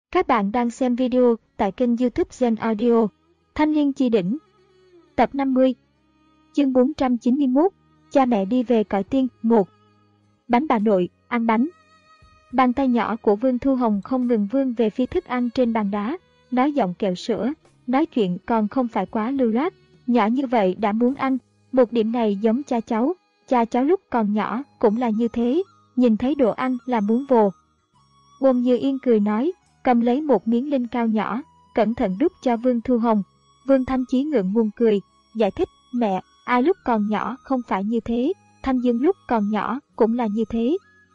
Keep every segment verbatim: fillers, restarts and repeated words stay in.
Các bạn đang xem video tại kênh YouTube Gen Audio. Thanh Niên Chi Đỉnh. Tập năm mươi. Chương bốn trăm chín mươi mốt. Cha mẹ đi về cõi tiên. một. Bánh bà nội, ăn bánh. Bàn tay nhỏ của Vương Thu Hồng không ngừng vươn về phía thức ăn trên bàn đá, nói giọng kẹo sữa, nói chuyện còn không phải quá lưu loát, nhỏ như vậy đã muốn ăn. Một điểm này giống cha cháu, cha cháu lúc còn nhỏ cũng là như thế, nhìn thấy đồ ăn là muốn vồ. Uông Như Yên cười nói, cầm lấy một miếng linh cao nhỏ, cẩn thận đút cho Vương Thu Hồng. Vương Thanh Chí ngượng ngùng cười, giải thích, mẹ, ai lúc còn nhỏ không phải như thế, Thanh Dương lúc còn nhỏ cũng là như thế.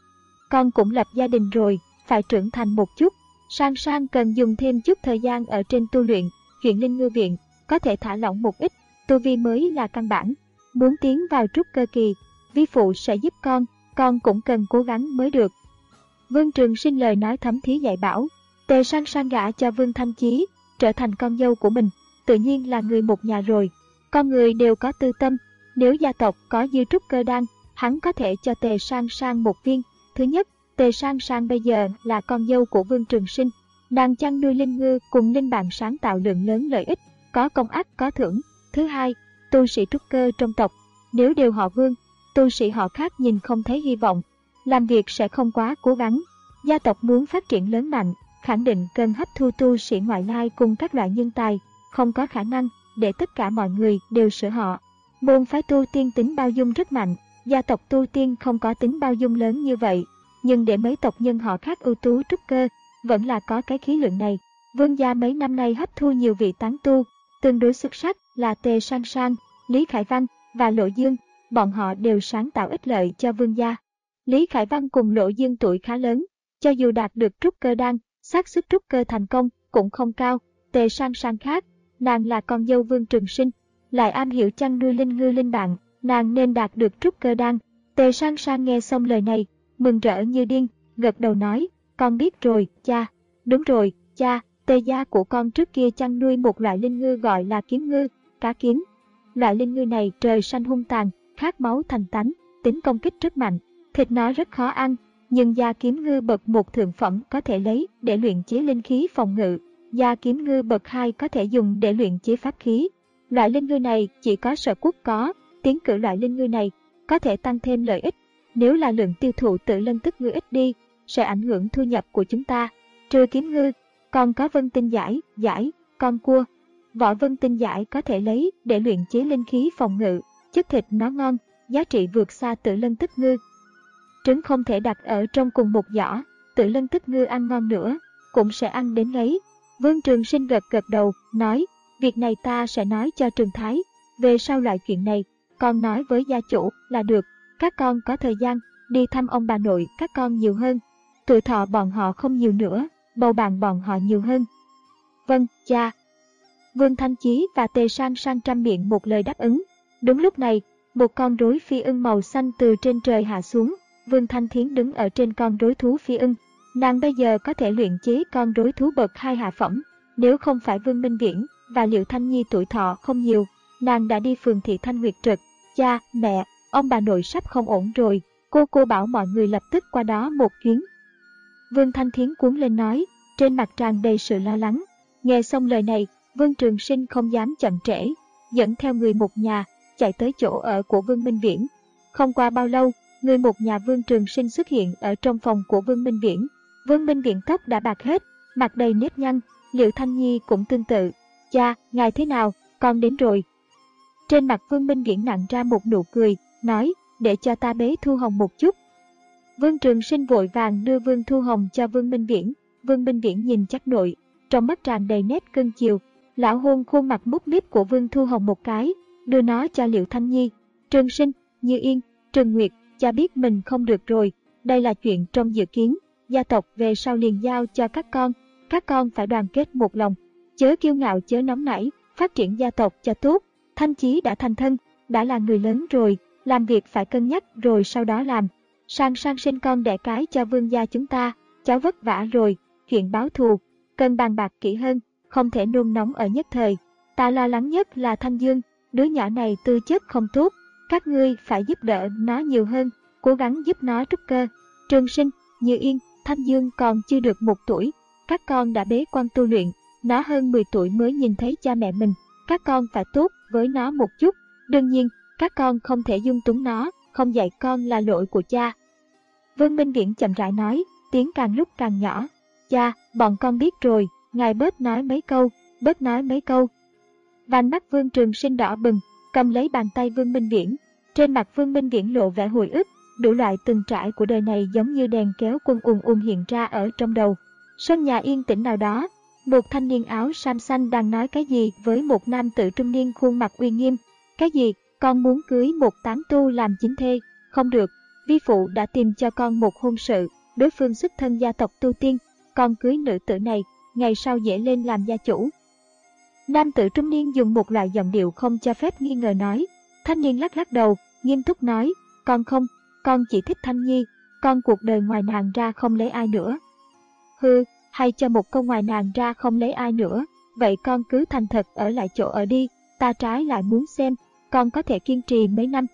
Con cũng lập gia đình rồi, phải trưởng thành một chút, Sang Sang cần dùng thêm chút thời gian ở trên tu luyện, chuyện linh ngư viện, có thể thả lỏng một ít, tu vi mới là căn bản. Muốn tiến vào trúc cơ kỳ, vi phụ sẽ giúp con, con cũng cần cố gắng mới được. Vương Trường Sinh lời nói thấm thía dạy bảo, Tề Sang Sang gả cho Vương Thanh Chí, trở thành con dâu của mình, tự nhiên là người một nhà rồi. Con người đều có tư tâm, nếu gia tộc có dư trúc cơ đan, hắn có thể cho Tề Sang Sang một viên. Thứ nhất, Tề Sang Sang bây giờ là con dâu của Vương Trường Sinh, nàng chăn nuôi linh ngư cùng linh bạn sáng tạo lượng lớn lợi ích, có công ắt có thưởng. Thứ hai, tu sĩ trúc cơ trong tộc, nếu đều họ Vương, tu sĩ họ khác nhìn không thấy hy vọng, làm việc sẽ không quá cố gắng. Gia tộc muốn phát triển lớn mạnh, khẳng định cần hấp thu tu sĩ ngoại lai cùng các loại nhân tài, không có khả năng để tất cả mọi người đều sửa họ. Môn phái tu tiên tính bao dung rất mạnh, gia tộc tu tiên không có tính bao dung lớn như vậy, nhưng để mấy tộc nhân họ khác ưu tú trúc cơ, vẫn là có cái khí lượng này. Vương gia mấy năm nay hấp thu nhiều vị tán tu, tương đối xuất sắc là Tề Sang Sang, Lý Khải Văn và Lộ Dương, bọn họ đều sáng tạo ích lợi cho Vương gia. Lý Khải Văn cùng Lộ Dương tuổi khá lớn, cho dù đạt được trúc cơ đan, xác suất trúc cơ thành công cũng không cao. Tề Sang Sang khác, nàng là con dâu Vương Trường Sinh, lại am hiểu chăn nuôi linh ngư linh bạn, nàng nên đạt được trúc cơ đan. Tề Sang Sang nghe xong lời này, mừng rỡ như điên, gật đầu nói, con biết rồi, cha. Đúng rồi, cha, Tề gia của con trước kia chăn nuôi một loại linh ngư gọi là kiếm ngư, cá kiếm. Loại linh ngư này trời xanh hung tàn, khát máu thành tánh, tính công kích rất mạnh, thịt nó rất khó ăn, nhưng da kiếm ngư bậc một thượng phẩm có thể lấy để luyện chế linh khí phòng ngự, da kiếm ngư bậc hai có thể dùng để luyện chế pháp khí. Loại linh ngư này chỉ có Sở Quốc có, tiến cử loại linh ngư này có thể tăng thêm lợi ích. Nếu là lượng tiêu thụ tự lân tức ngư ít đi, sẽ ảnh hưởng thu nhập của chúng ta. Trừ kiếm ngư, còn có vân tinh giải, giải, con cua. Vỏ vân tinh giải có thể lấy để luyện chế linh khí phòng ngự, chất thịt nó ngon, giá trị vượt xa tự lân tức ngư. Trứng không thể đặt ở trong cùng một giỏ, tự lân tức ngư ăn ngon nữa, cũng sẽ ăn đến ngấy. Vương Trường Sinh gật gật đầu, nói, việc này ta sẽ nói cho Trường Thái, về sau loại chuyện này, con nói với gia chủ là được, các con có thời gian, đi thăm ông bà nội các con nhiều hơn. Tuổi thọ bọn họ không nhiều nữa, bầu bạn bọn họ nhiều hơn. Vâng, cha. Vương Thanh Chí và Tề Sang Sang trăm miệng một lời đáp ứng. Đúng lúc này, một con rối phi ưng màu xanh từ trên trời hạ xuống. Vương Thanh Thiến đứng ở trên con rối thú phi ưng. Nàng bây giờ có thể luyện chế con rối thú bậc hai hạ phẩm. Nếu không phải Vương Minh Viễn và Liệu Thanh Nhi tuổi thọ không nhiều, nàng đã đi phường thị Thanh Nguyệt Trực. Cha, mẹ, ông bà nội sắp không ổn rồi, cô cô bảo mọi người lập tức qua đó một chuyến. Vương Thanh Thiến cuốn lên nói, trên mặt tràn đầy sự lo lắng. Nghe xong lời này, Vương Trường Sinh không dám chậm trễ, dẫn theo người một nhà, chạy tới chỗ ở của Vương Minh Viễn. Không qua bao lâu, người một nhà Vương Trường Sinh xuất hiện ở trong phòng của Vương Minh Viễn. Vương Minh Viễn tóc đã bạc hết, mặt đầy nếp nhăn, Liệu Thanh Nhi cũng tương tự. Cha, ngài thế nào, con đến rồi. Trên mặt Vương Minh Viễn nặn ra một nụ cười, nói, để cho ta bế Thu Hồng một chút. Vương Trường Sinh vội vàng đưa Vương Thu Hồng cho Vương Minh Viễn. Vương Minh Viễn nhìn chắc nội, trong mắt tràn đầy nét cưng chiều. Lão hôn khuôn mặt mút míp của Vương Thu Hồng một cái, đưa nó cho Liệu Thanh Nhi. Trường Sinh, Như Yên, Trường Nguyệt, cha biết mình không được rồi, đây là chuyện trong dự kiến, gia tộc về sau liền giao cho các con, các con phải đoàn kết một lòng, chớ kiêu ngạo chớ nóng nảy, phát triển gia tộc cho tốt. Thanh Chí đã thành thân, đã là người lớn rồi, làm việc phải cân nhắc rồi sau đó làm. Sang Sang sinh con đẻ cái cho Vương gia chúng ta, cháu vất vả rồi, chuyện báo thù, cần bàn bạc kỹ hơn, không thể nôn nóng ở nhất thời. Ta lo lắng nhất là Thanh Dương, đứa nhỏ này tư chất không tốt, các ngươi phải giúp đỡ nó nhiều hơn, cố gắng giúp nó trúc cơ. Trường Sinh, Như Yên, Thanh Dương còn chưa được một tuổi, các con đã bế quan tu luyện, nó hơn mười tuổi mới nhìn thấy cha mẹ mình, các con phải tốt với nó một chút, đương nhiên, các con không thể dung túng nó, không dạy con là lỗi của cha. Vương Minh Viễn chậm rãi nói, tiếng càng lúc càng nhỏ. Cha, bọn con biết rồi, ngài bớt nói mấy câu, bớt nói mấy câu. Vành mắt Vương Trường Sinh đỏ bừng, cầm lấy bàn tay Vương Minh Viễn. Trên mặt Vương Minh Viễn lộ vẻ hồi ức, đủ loại từng trải của đời này giống như đèn kéo quân ùn ùn hiện ra ở trong đầu. Sân nhà yên tĩnh nào đó, một thanh niên áo sam xanh đang nói cái gì với một nam tử trung niên khuôn mặt uy nghiêm. Cái gì? Con muốn cưới một tán tu làm chính thê. Không được, vi phụ đã tìm cho con một hôn sự, đối phương xuất thân gia tộc tu tiên, con cưới nữ tử này, ngày sau dễ lên làm gia chủ. Nam tử trung niên dùng một loại giọng điệu không cho phép nghi ngờ nói. Thanh niên lắc lắc đầu, nghiêm túc nói, con không, con chỉ thích Thanh Nhi, con cuộc đời ngoài nàng ra không lấy ai nữa. Hừ, hay cho một câu ngoài nàng ra không lấy ai nữa, vậy con cứ thành thật ở lại chỗ ở đi, ta trái lại muốn xem, con có thể kiên trì mấy năm.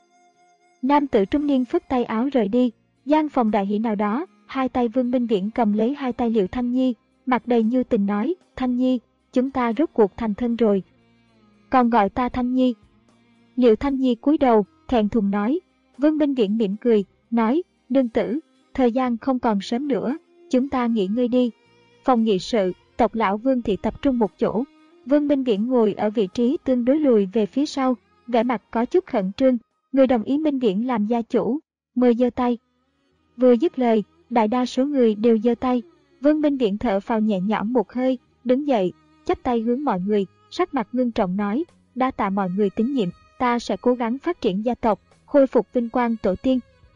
Nam tử trung niên phất tay áo rời đi, gian phòng đại hỷ nào đó, hai tay Vương Minh Viễn cầm lấy hai tay Liệu Thanh Nhi, mặt đầy như tình nói, Thanh Nhi, chúng ta rốt cuộc thành thân rồi. Còn gọi ta Thanh Nhi. Liệu Thanh Nhi cúi đầu, thẹn thùng nói. Vương Minh Viễn mỉm cười, nói, nương tử, thời gian không còn sớm nữa, chúng ta nghỉ ngơi đi. Phòng nghị sự, tộc lão Vương thị tập trung một chỗ. Vương Minh Viễn ngồi ở vị trí tương đối lùi về phía sau, vẻ mặt có chút khẩn trương. Người đồng ý Minh Viễn làm gia chủ, mời giơ tay. Vừa dứt lời, đại đa số người đều giơ tay. Vương Minh Viễn thở phào nhẹ nhõm một hơi, đứng dậy, chắp tay hướng mọi người, sắc mặt ngưng trọng nói, đa tạ mọi người tín nhiệm, ta sẽ cố gắng phát triển gia tộc, khôi phục vinh quang tổ tiên.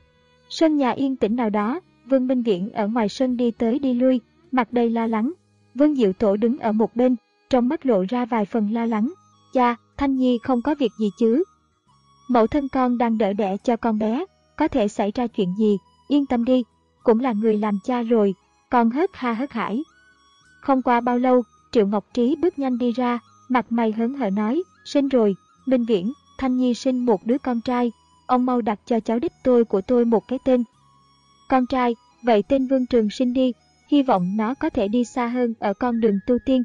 Sân nhà yên tĩnh nào đó, Vương Minh Viễn ở ngoài sân đi tới đi lui, mặt đầy lo lắng. Vương Diệu Tổ đứng ở một bên, trong mắt lộ ra vài phần lo lắng. Cha, Thanh Nhi không có việc gì chứ? Mẫu thân con đang đỡ đẻ cho con bé, có thể xảy ra chuyện gì, yên tâm đi, cũng là người làm cha rồi, con hớt ha hớt hải. Không qua bao lâu, Triệu Ngọc Trí bước nhanh đi ra, mặt mày hớn hở nói, sinh rồi, Minh Viễn, Thanh Nhi sinh một đứa con trai, ông mau đặt cho cháu đích tôi của tôi một cái tên. Con trai, vậy tên Vương Trường Sinh đi, hy vọng nó có thể đi xa hơn ở con đường tu tiên.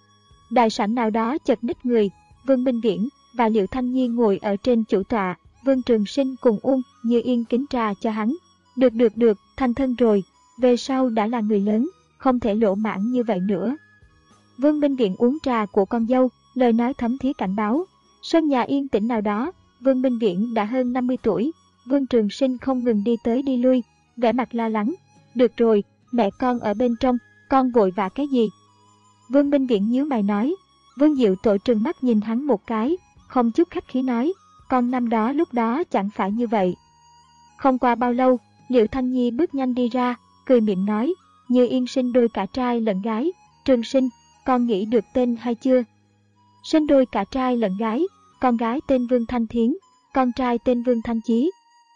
Đại sảnh nào đó chật ních người, Vương Minh Viễn và Liệu Thanh Nhi ngồi ở trên chủ tọa, Vương Trường Sinh cùng Uông Như Yên kính trà cho hắn. Được được được, thành thân rồi, về sau đã là người lớn, không thể lỗ mãng như vậy nữa. Vương Minh Viễn uống trà của con dâu, lời nói thấm thía cảnh báo. Sân nhà yên tĩnh nào đó, Vương Minh Viễn đã hơn năm mươi tuổi, Vương Trường Sinh không ngừng đi tới đi lui, vẻ mặt lo lắng. Được rồi, mẹ con ở bên trong, con vội vã cái gì? Vương Minh Viễn nhíu mày nói. Vương Diệu Tổ trừng mắt nhìn hắn một cái, không chút khách khí nói, con năm đó lúc đó chẳng phải như vậy. Không qua bao lâu, Liệu Thanh Nhi bước nhanh đi ra, cười miệng nói, Như Yên sinh đôi cả trai lẫn gái, Trường Sinh, con nghĩ được tên hay chưa? Sinh đôi cả trai lẫn gái, con gái tên Vương Thanh Thiến, con trai tên Vương Thanh Chí.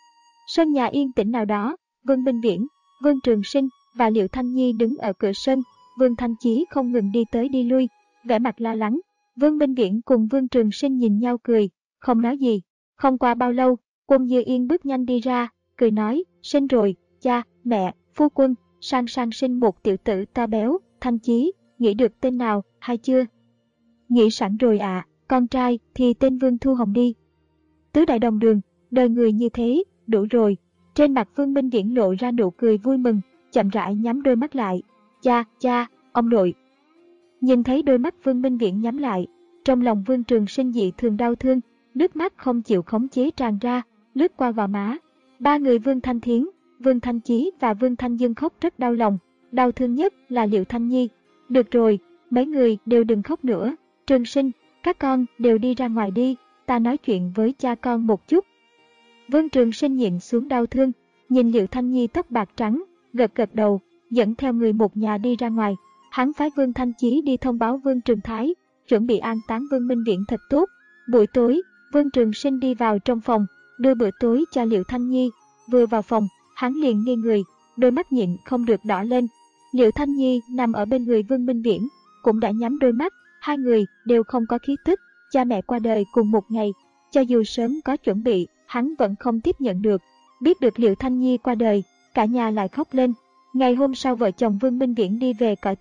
Sân nhà yên tĩnh nào đó, Vương Minh Viễn, Vương Trường Sinh và Liệu Thanh Nhi đứng ở cửa sân, Vương Thanh Chí không ngừng đi tới đi lui, vẻ mặt lo lắng. Vương Minh Viễn cùng Vương Trường Sinh nhìn nhau cười, không nói gì. Không qua bao lâu, Quân Như Yên bước nhanh đi ra, cười nói, sinh rồi, cha, mẹ, phu quân, sang sang sinh một tiểu tử to béo, Thanh Chí, nghĩ được tên nào, hay chưa? Nghĩ sẵn rồi ạ, à, con trai thì tên Vương Thu Hồng đi. Tứ đại đồng đường, đời người như thế, đủ rồi. Trên mặt Vương Minh Viễn lộ ra nụ cười vui mừng, chậm rãi nhắm đôi mắt lại. Cha, cha, ông nội. Nhìn thấy đôi mắt Vương Minh Viễn nhắm lại, trong lòng Vương Trường Sinh dị thường đau thương, nước mắt không chịu khống chế tràn ra, lướt qua gò má. Ba người Vương Thanh Thiến, Vương Thanh Chí và Vương Thanh Dương khóc rất đau lòng, đau thương nhất là Liệu Thanh Nhi. Được rồi, mấy người đều đừng khóc nữa. Trường Sinh, các con đều đi ra ngoài đi, ta nói chuyện với cha con một chút. Vương Trường Sinh nhịn xuống đau thương, nhìn Liệu Thanh Nhi tóc bạc trắng, gật gật đầu, dẫn theo người một nhà đi ra ngoài. Hắn phái Vương Thanh Chí đi thông báo Vương Trường Thái, chuẩn bị an táng Vương Minh Viễn thật tốt. Buổi tối, Vương Trường Sinh đi vào trong phòng, đưa bữa tối cho Liệu Thanh Nhi. Vừa vào phòng, hắn liền ngây người, đôi mắt nhịn không được đỏ lên. Liệu Thanh Nhi nằm ở bên người Vương Minh Viễn, cũng đã nhắm đôi mắt, hai người đều không có khí tức. Cha mẹ qua đời cùng một ngày, cho dù sớm có chuẩn bị, hắn vẫn không tiếp nhận được. Biết được Liệu Thanh Nhi qua đời, cả nhà lại khóc lên. Ngày hôm sau vợ chồng Vương Minh Viễn đi về cõi tiên,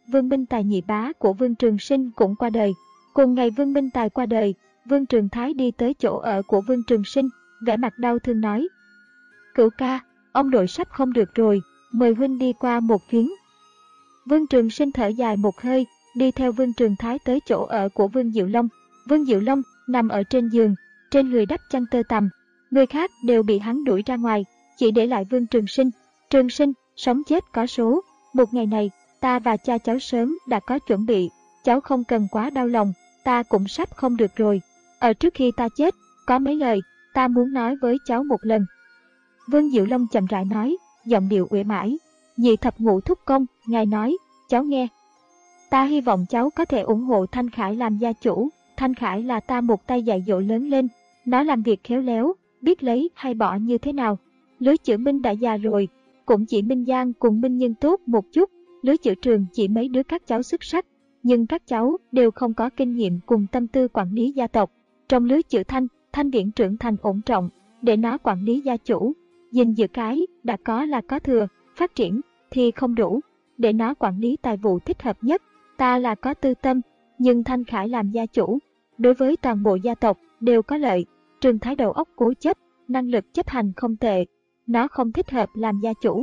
Vương Minh Tài nhị bá của Vương Trường Sinh cũng qua đời. Cùng ngày Vương Minh Tài qua đời, Vương Trường Thái đi tới chỗ ở của Vương Trường Sinh, vẻ mặt đau thương nói: Cửu ca, ông nội sắp không được rồi, mời huynh đi qua một chuyến. Vương Trường Sinh thở dài một hơi, đi theo Vương Trường Thái tới chỗ ở của Vương Diệu Long. Vương Diệu Long nằm ở trên giường, trên người đắp chăn tơ tằm, người khác đều bị hắn đuổi ra ngoài, chỉ để lại Vương Trường Sinh. Trường Sinh, sống chết có số, một ngày này, ta và cha cháu sớm đã có chuẩn bị, cháu không cần quá đau lòng, ta cũng sắp không được rồi. Ở trước khi ta chết, có mấy lời, ta muốn nói với cháu một lần. Vương Diệu Long chậm rãi nói, giọng điệu uể mãi. Nhị thập ngũ thúc công, ngài nói, cháu nghe. Ta hy vọng cháu có thể ủng hộ Thanh Khải làm gia chủ. Thanh Khải là ta một tay dạy dỗ lớn lên, nó làm việc khéo léo, biết lấy hay bỏ như thế nào. Lưới chữ Minh đã già rồi, cũng chỉ Minh Giang cùng Minh Nhân tốt một chút, lưới chữ Trường chỉ mấy đứa các cháu xuất sắc, nhưng các cháu đều không có kinh nghiệm cùng tâm tư quản lý gia tộc. Trong lưới chữ Thanh, Thanh Viễn trưởng thành ổn trọng, để nó quản lý gia chủ. Gìn giữ cái đã có là có thừa, phát triển thì không đủ, để nó quản lý tài vụ thích hợp nhất. Ta là có tư tâm, nhưng Thanh Khải làm gia chủ, đối với toàn bộ gia tộc đều có lợi. Trường Thái đầu óc cố chấp, năng lực chấp hành không tệ, nó không thích hợp làm gia chủ.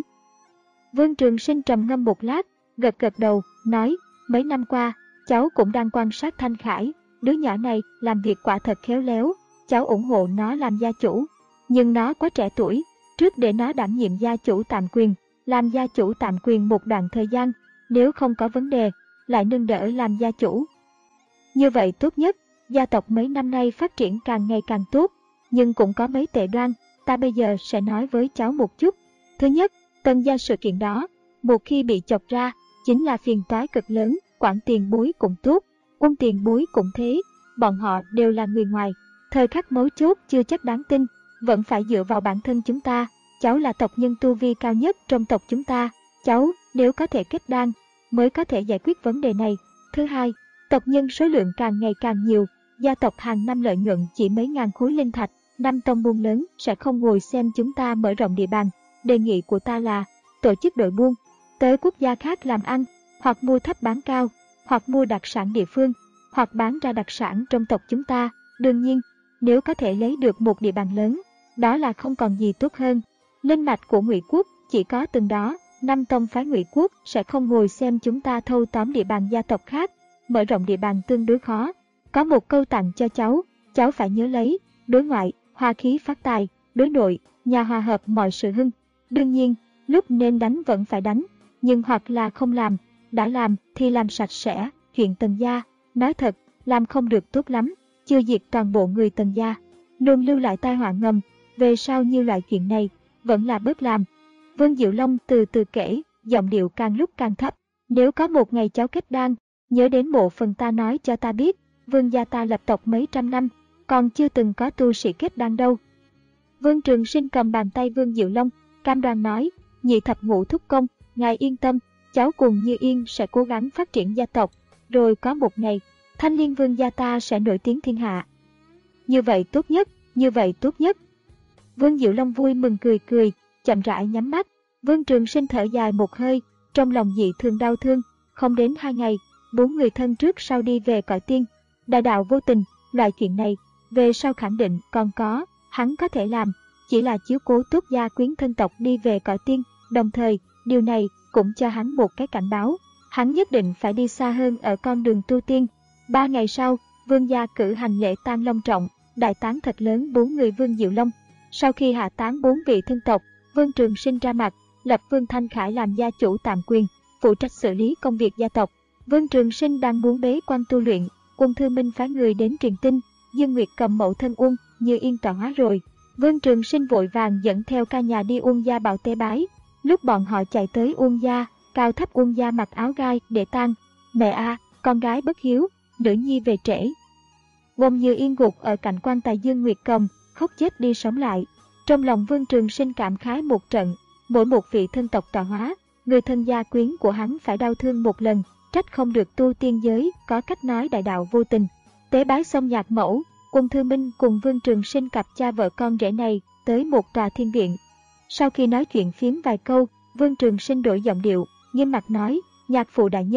Vương Trường Sinh trầm ngâm một lát, gật gật đầu, nói, mấy năm qua, cháu cũng đang quan sát Thanh Khải, đứa nhỏ này làm việc quả thật khéo léo, cháu ủng hộ nó làm gia chủ. Nhưng nó quá trẻ tuổi, trước để nó đảm nhiệm gia chủ tạm quyền, làm gia chủ tạm quyền một đoạn thời gian, nếu không có vấn đề, lại nâng đỡ làm gia chủ. Như vậy tốt nhất, gia tộc mấy năm nay phát triển càng ngày càng tốt, nhưng cũng có mấy tệ đoan, ta bây giờ sẽ nói với cháu một chút. Thứ nhất, Tân gia sự kiện đó, một khi bị chọc ra, chính là phiền toái cực lớn, quản tiền bối cũng tốt, quân tiền bối cũng thế, bọn họ đều là người ngoài, thời khắc mấu chốt chưa chắc đáng tin, vẫn phải dựa vào bản thân chúng ta. Cháu là tộc nhân tu vi cao nhất trong tộc chúng ta, cháu nếu có thể kết đan, mới có thể giải quyết vấn đề này. Thứ hai, tộc nhân số lượng càng ngày càng nhiều, gia tộc hàng năm lợi nhuận chỉ mấy ngàn khối linh thạch, năm tông buôn lớn sẽ không ngồi xem chúng ta mở rộng địa bàn. Đề nghị của ta là tổ chức đội buôn, tới quốc gia khác làm ăn, hoặc mua thấp bán cao, hoặc mua đặc sản địa phương, hoặc bán ra đặc sản trong tộc chúng ta. Đương nhiên, nếu có thể lấy được một địa bàn lớn, đó là không còn gì tốt hơn. Linh mạch của Ngụy quốc chỉ có từng đó, năm tông phái Ngụy quốc sẽ không ngồi xem chúng ta thâu tóm địa bàn gia tộc khác, mở rộng địa bàn tương đối khó. Có một câu tặng cho cháu, cháu phải nhớ lấy, đối ngoại, hoa khí phát tài, đối nội, nhà hòa hợp mọi sự hưng. Đương nhiên, lúc nên đánh vẫn phải đánh, nhưng hoặc là không làm, đã làm thì làm sạch sẽ. Chuyện Tần gia, nói thật, làm không được tốt lắm, chưa diệt toàn bộ người Tần gia, luôn lưu lại tai họa ngầm, về sau như loại chuyện này, vẫn là bớt làm. Vương Diệu Long từ từ kể, giọng điệu càng lúc càng thấp. Nếu có một ngày cháu kết đan, nhớ đến bộ phần ta nói cho ta biết, Vương gia ta lập tộc mấy trăm năm, còn chưa từng có tu sĩ kết đan đâu. Vương Trường Sinh cầm bàn tay Vương Diệu Long, cam đoan nói, nhị thập ngũ thúc công, ngài yên tâm, cháu cùng Như Yên sẽ cố gắng phát triển gia tộc, rồi có một ngày, Thanh Liên Vương gia ta sẽ nổi tiếng thiên hạ. Như vậy tốt nhất, như vậy tốt nhất. Vương Diệu Long vui mừng cười cười, chậm rãi nhắm mắt. Vương Trường Sinh thở dài một hơi, trong lòng dị thường đau thương. Không đến hai ngày, bốn người thân trước sau đi về cõi tiên. Đại đạo vô tình, loại chuyện này, về sau khẳng định còn có, hắn có thể làm, chỉ là chiếu cố tốt gia quyến thân tộc đi về cõi tiên. Đồng thời, điều này cũng cho hắn một cái cảnh báo, hắn nhất định phải đi xa hơn ở con đường tu tiên. Ba ngày sau, Vương gia cử hành lễ tang long trọng, đại táng thật lớn bốn người Vương Diệu Long. Sau khi hạ táng bốn vị thân tộc, Vương Trường Sinh ra mặt, lập Vương Thanh Khải làm gia chủ tạm quyền, phụ trách xử lý công việc gia tộc. Vương Trường Sinh đang muốn bế quan tu luyện, Quân Thư Minh phái người đến truyền tin, Dương Nguyệt cầm mẫu thân Uông Như Yên tọa hóa rồi. Vương Trường Sinh vội vàng dẫn theo ca nhà đi Uông gia bào tế bái. Lúc bọn họ chạy tới Uông gia, cao thấp Uông gia mặc áo gai để tang. Mẹ a, à, con gái bất hiếu, nữ nhi về trễ. Uông Như Yên gục ở cạnh quan tài Dương Nguyệt cầm, khóc chết đi sống lại. Trong lòng Vương Trường Sinh cảm khái một trận, mỗi một vị thân tộc tọa hóa, người thân gia quyến của hắn phải đau thương một lần, trách không được tu tiên giới có cách nói đại đạo vô tình. Tế bái xong nhạc mẫu, Quân Thư Minh cùng Vương Trường Sinh cặp cha vợ con rể này tới một tòa thiên viện. Sau khi nói chuyện phiếm vài câu, Vương Trường Sinh đổi giọng điệu, nghiêm mặt nói, nhạc phụ đại nhân,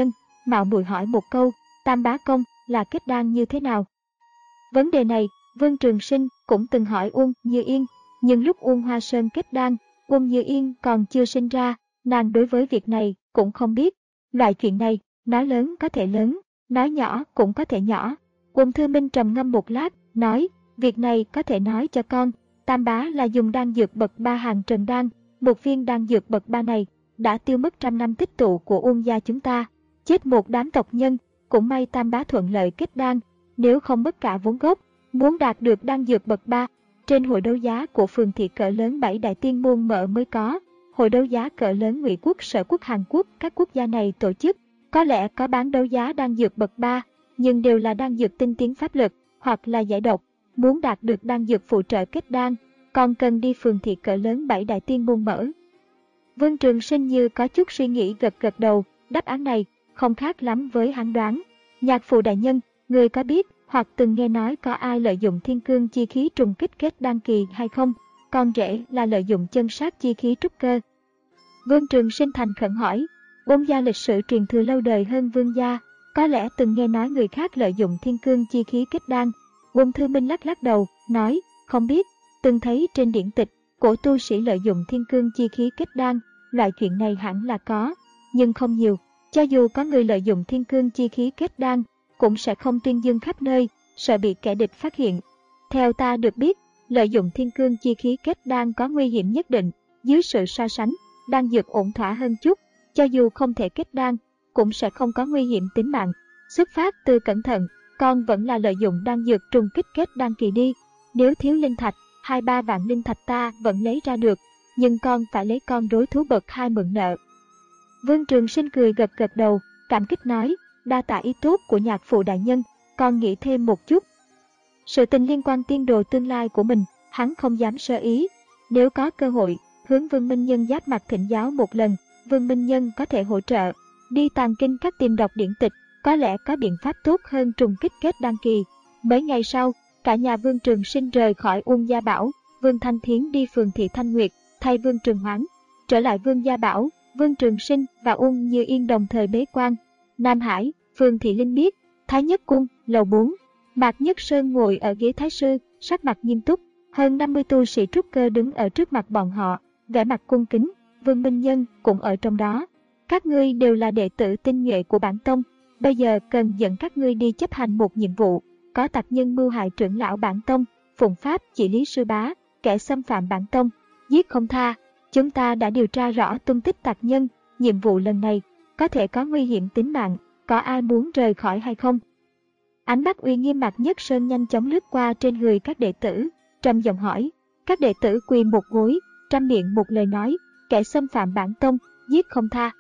mạo muội hỏi một câu, Tam Bá Công là kết đan như thế nào? Vấn đề này, Vương Trường Sinh cũng từng hỏi Uông Như Yên, nhưng lúc Uông Hoa Sơn kết đan, Uông Như Yên còn chưa sinh ra, nàng đối với việc này cũng không biết. Loại chuyện này, nói lớn có thể lớn, nói nhỏ cũng có thể nhỏ. Uông Thư Minh trầm ngâm một lát, nói, việc này có thể nói cho con, Tam Bá là dùng đan dược bậc ba hàng trần đan, một viên đan dược bậc ba này đã tiêu mất trăm năm tích tụ của Uông gia chúng ta, chết một đám tộc nhân, cũng may Tam Bá thuận lợi kết đan, nếu không mất cả vốn gốc, muốn đạt được đan dược bậc ba, trên hội đấu giá của phường thị cỡ lớn bảy đại tiên môn mở mới có, hội đấu giá cỡ lớn Ngụy Quốc, Sở Quốc, Hàn Quốc, các quốc gia này tổ chức, có lẽ có bán đấu giá đan dược bậc ba, nhưng đều là đan dược tinh tiến pháp lực, hoặc là giải độc, muốn đạt được đan dược phụ trợ kết đan, còn cần đi phường thị cỡ lớn bảy đại tiên môn mở. Vương Trường Sinh như có chút suy nghĩ gật gật đầu, đáp án này không khác lắm với hắn đoán. Nhạc Phụ đại nhân, người có biết hoặc từng nghe nói có ai lợi dụng thiên cương chi khí trùng kích kết đan kỳ hay không? Con rể là lợi dụng chân sát chi khí trúc cơ. Vương Trường Sinh thành khẩn hỏi, Uông gia lịch sử truyền thừa lâu đời hơn Vương gia, có lẽ từng nghe nói người khác lợi dụng thiên cương chi khí kết đan. Uông Thư Minh lắc lắc đầu, nói, không biết, từng thấy trên điển tịch, cổ tu sĩ lợi dụng thiên cương chi khí kết đan, loại chuyện này hẳn là có, nhưng không nhiều. Cho dù có người lợi dụng thiên cương chi khí kết đan, cũng sẽ không tuyên dương khắp nơi, sợ bị kẻ địch phát hiện. Theo ta được biết, lợi dụng thiên cương chi khí kết đan có nguy hiểm nhất định, dưới sự so sánh, đan dược ổn thỏa hơn chút, cho dù không thể kết đan, cũng sẽ không có nguy hiểm tính mạng. Xuất phát từ cẩn thận, con vẫn là lợi dụng đan dược trùng kích kết đan kỳ đi. Nếu thiếu linh thạch, hai ba vạn linh thạch ta vẫn lấy ra được, nhưng con phải lấy con đối thú bậc hai mượn nợ. Vương Trường Sinh cười gật gật đầu, cảm kích nói, đa tạ ý tốt của Nhạc Phụ đại nhân, con nghĩ thêm một chút. Sự tình liên quan tiên đồ tương lai của mình, hắn không dám sơ ý. Nếu có cơ hội, hướng Vương Minh Nhân giáp mặt thỉnh giáo một lần, Vương Minh Nhân có thể hỗ trợ. Đi tàng kinh các tìm đọc điển tịch, có lẽ có biện pháp tốt hơn trùng kích kết đan kỳ. Mấy ngày sau, cả nhà Vương Trường Sinh rời khỏi Uông Gia Bảo, Vương Thanh Thiến đi phường thị Thanh Nguyệt, thay Vương Trường Hoán. Trở lại Vương Gia Bảo, Vương Trường Sinh và Uông Như Yên đồng thời bế quan. Nam Hải, phường thị Linh Biết, Thái Nhất Cung, lầu bốn. Mạc Nhất Sơn ngồi ở ghế thái sư, sắc mặt nghiêm túc. Hơn năm mươi tu sĩ trúc cơ đứng ở trước mặt bọn họ, vẻ mặt cung kính. Vương Minh Nhân cũng ở trong đó. Các ngươi đều là đệ tử tinh nhuệ của bản tông, bây giờ cần dẫn các ngươi đi chấp hành một nhiệm vụ. Có tặc nhân mưu hại trưởng lão bản tông, phụng pháp chỉ lý sư bá, kẻ xâm phạm bản tông, giết không tha. Chúng ta đã điều tra rõ tung tích tặc nhân, nhiệm vụ lần này có thể có nguy hiểm tính mạng, có ai muốn rời khỏi hay không? Ánh mắt uy nghiêm Mạc Nhất Sơn nhanh chóng lướt qua trên người các đệ tử, trầm giọng hỏi. Các đệ tử quỳ một gối, trăm miệng một lời nói, kẻ xâm phạm bản tông, giết không tha.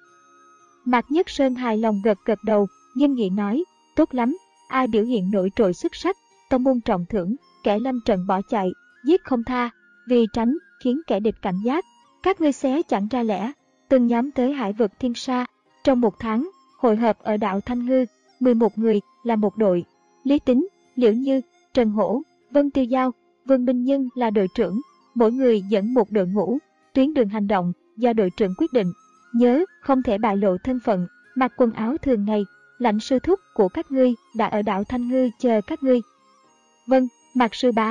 Mạc Nhất Sơn hài lòng gật gật đầu, nghiêm nghị nói, tốt lắm, ai biểu hiện nổi trội xuất sắc, tông môn trọng thưởng, kẻ lâm trận bỏ chạy, giết không tha, vì tránh khiến kẻ địch cảnh giác. Các ngươi xé chẳng ra lẽ, từng nhóm tới hải vực Thiên Sa, trong một tháng, hội hợp ở đảo Thanh Ngư, mười một người là một đội. Lý Tính, Liễu Như, Trần Hổ, Vân Tiêu Giao, Vương Minh Nhân là đội trưởng, mỗi người dẫn một đội ngũ, tuyến đường hành động do đội trưởng quyết định. Nhớ, không thể bại lộ thân phận, mặc quần áo thường ngày, lãnh sư thúc của các ngươi đã ở đảo Thanh Ngư chờ các ngươi. Vâng, Mạc sư bá.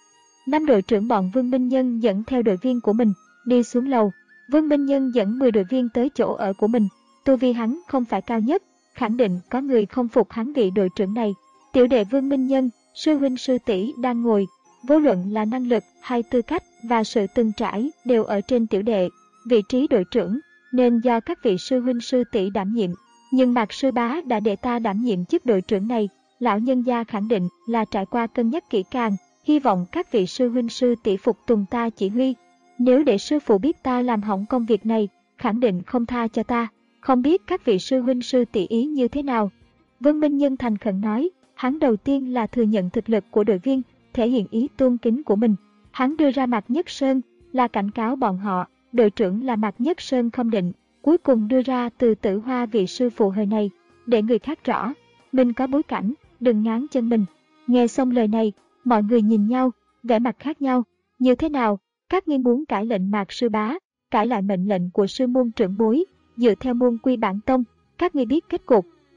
Năm đội trưởng bọn Vương Minh Nhân dẫn theo đội viên của mình, đi xuống lầu. Vương Minh Nhân dẫn mười đội viên tới chỗ ở của mình. Tu vi hắn không phải cao nhất, khẳng định có người không phục hắn vị đội trưởng này. Tiểu đệ Vương Minh Nhân, sư huynh sư tỷ đang ngồi, vô luận là năng lực hay tư cách và sự từng trải đều ở trên tiểu đệ. Vị trí đội trưởng nên do các vị sư huynh sư tỷ đảm nhiệm, nhưng Mạc sư bá đã để ta đảm nhiệm chức đội trưởng này. Lão nhân gia khẳng định là trải qua cân nhắc kỹ càng, hy vọng các vị sư huynh sư tỷ phục tùng ta chỉ huy. Nếu để sư phụ biết ta làm hỏng công việc này, khẳng định không tha cho ta. Không biết các vị sư huynh sư tỷ ý như thế nào? Vương Minh Nhân thành khẩn nói, hắn đầu tiên là thừa nhận thực lực của đội viên, thể hiện ý tôn kính của mình. Hắn đưa ra Mạc Nhất Sơn là cảnh cáo bọn họ, đội trưởng là Mạc Nhất Sơn không định, cuối cùng đưa ra từ Tử Hoa vị sư phụ hơi này, để người khác rõ, mình có bối cảnh, đừng ngáng chân mình. Nghe xong lời này, mọi người nhìn nhau, vẻ mặt khác nhau. Như thế nào, các ngươi muốn cải lệnh Mạc sư bá, cải lại mệnh lệnh của sư môn trưởng bối, dựa theo môn quy bản tông, các ngươi biết kết cục.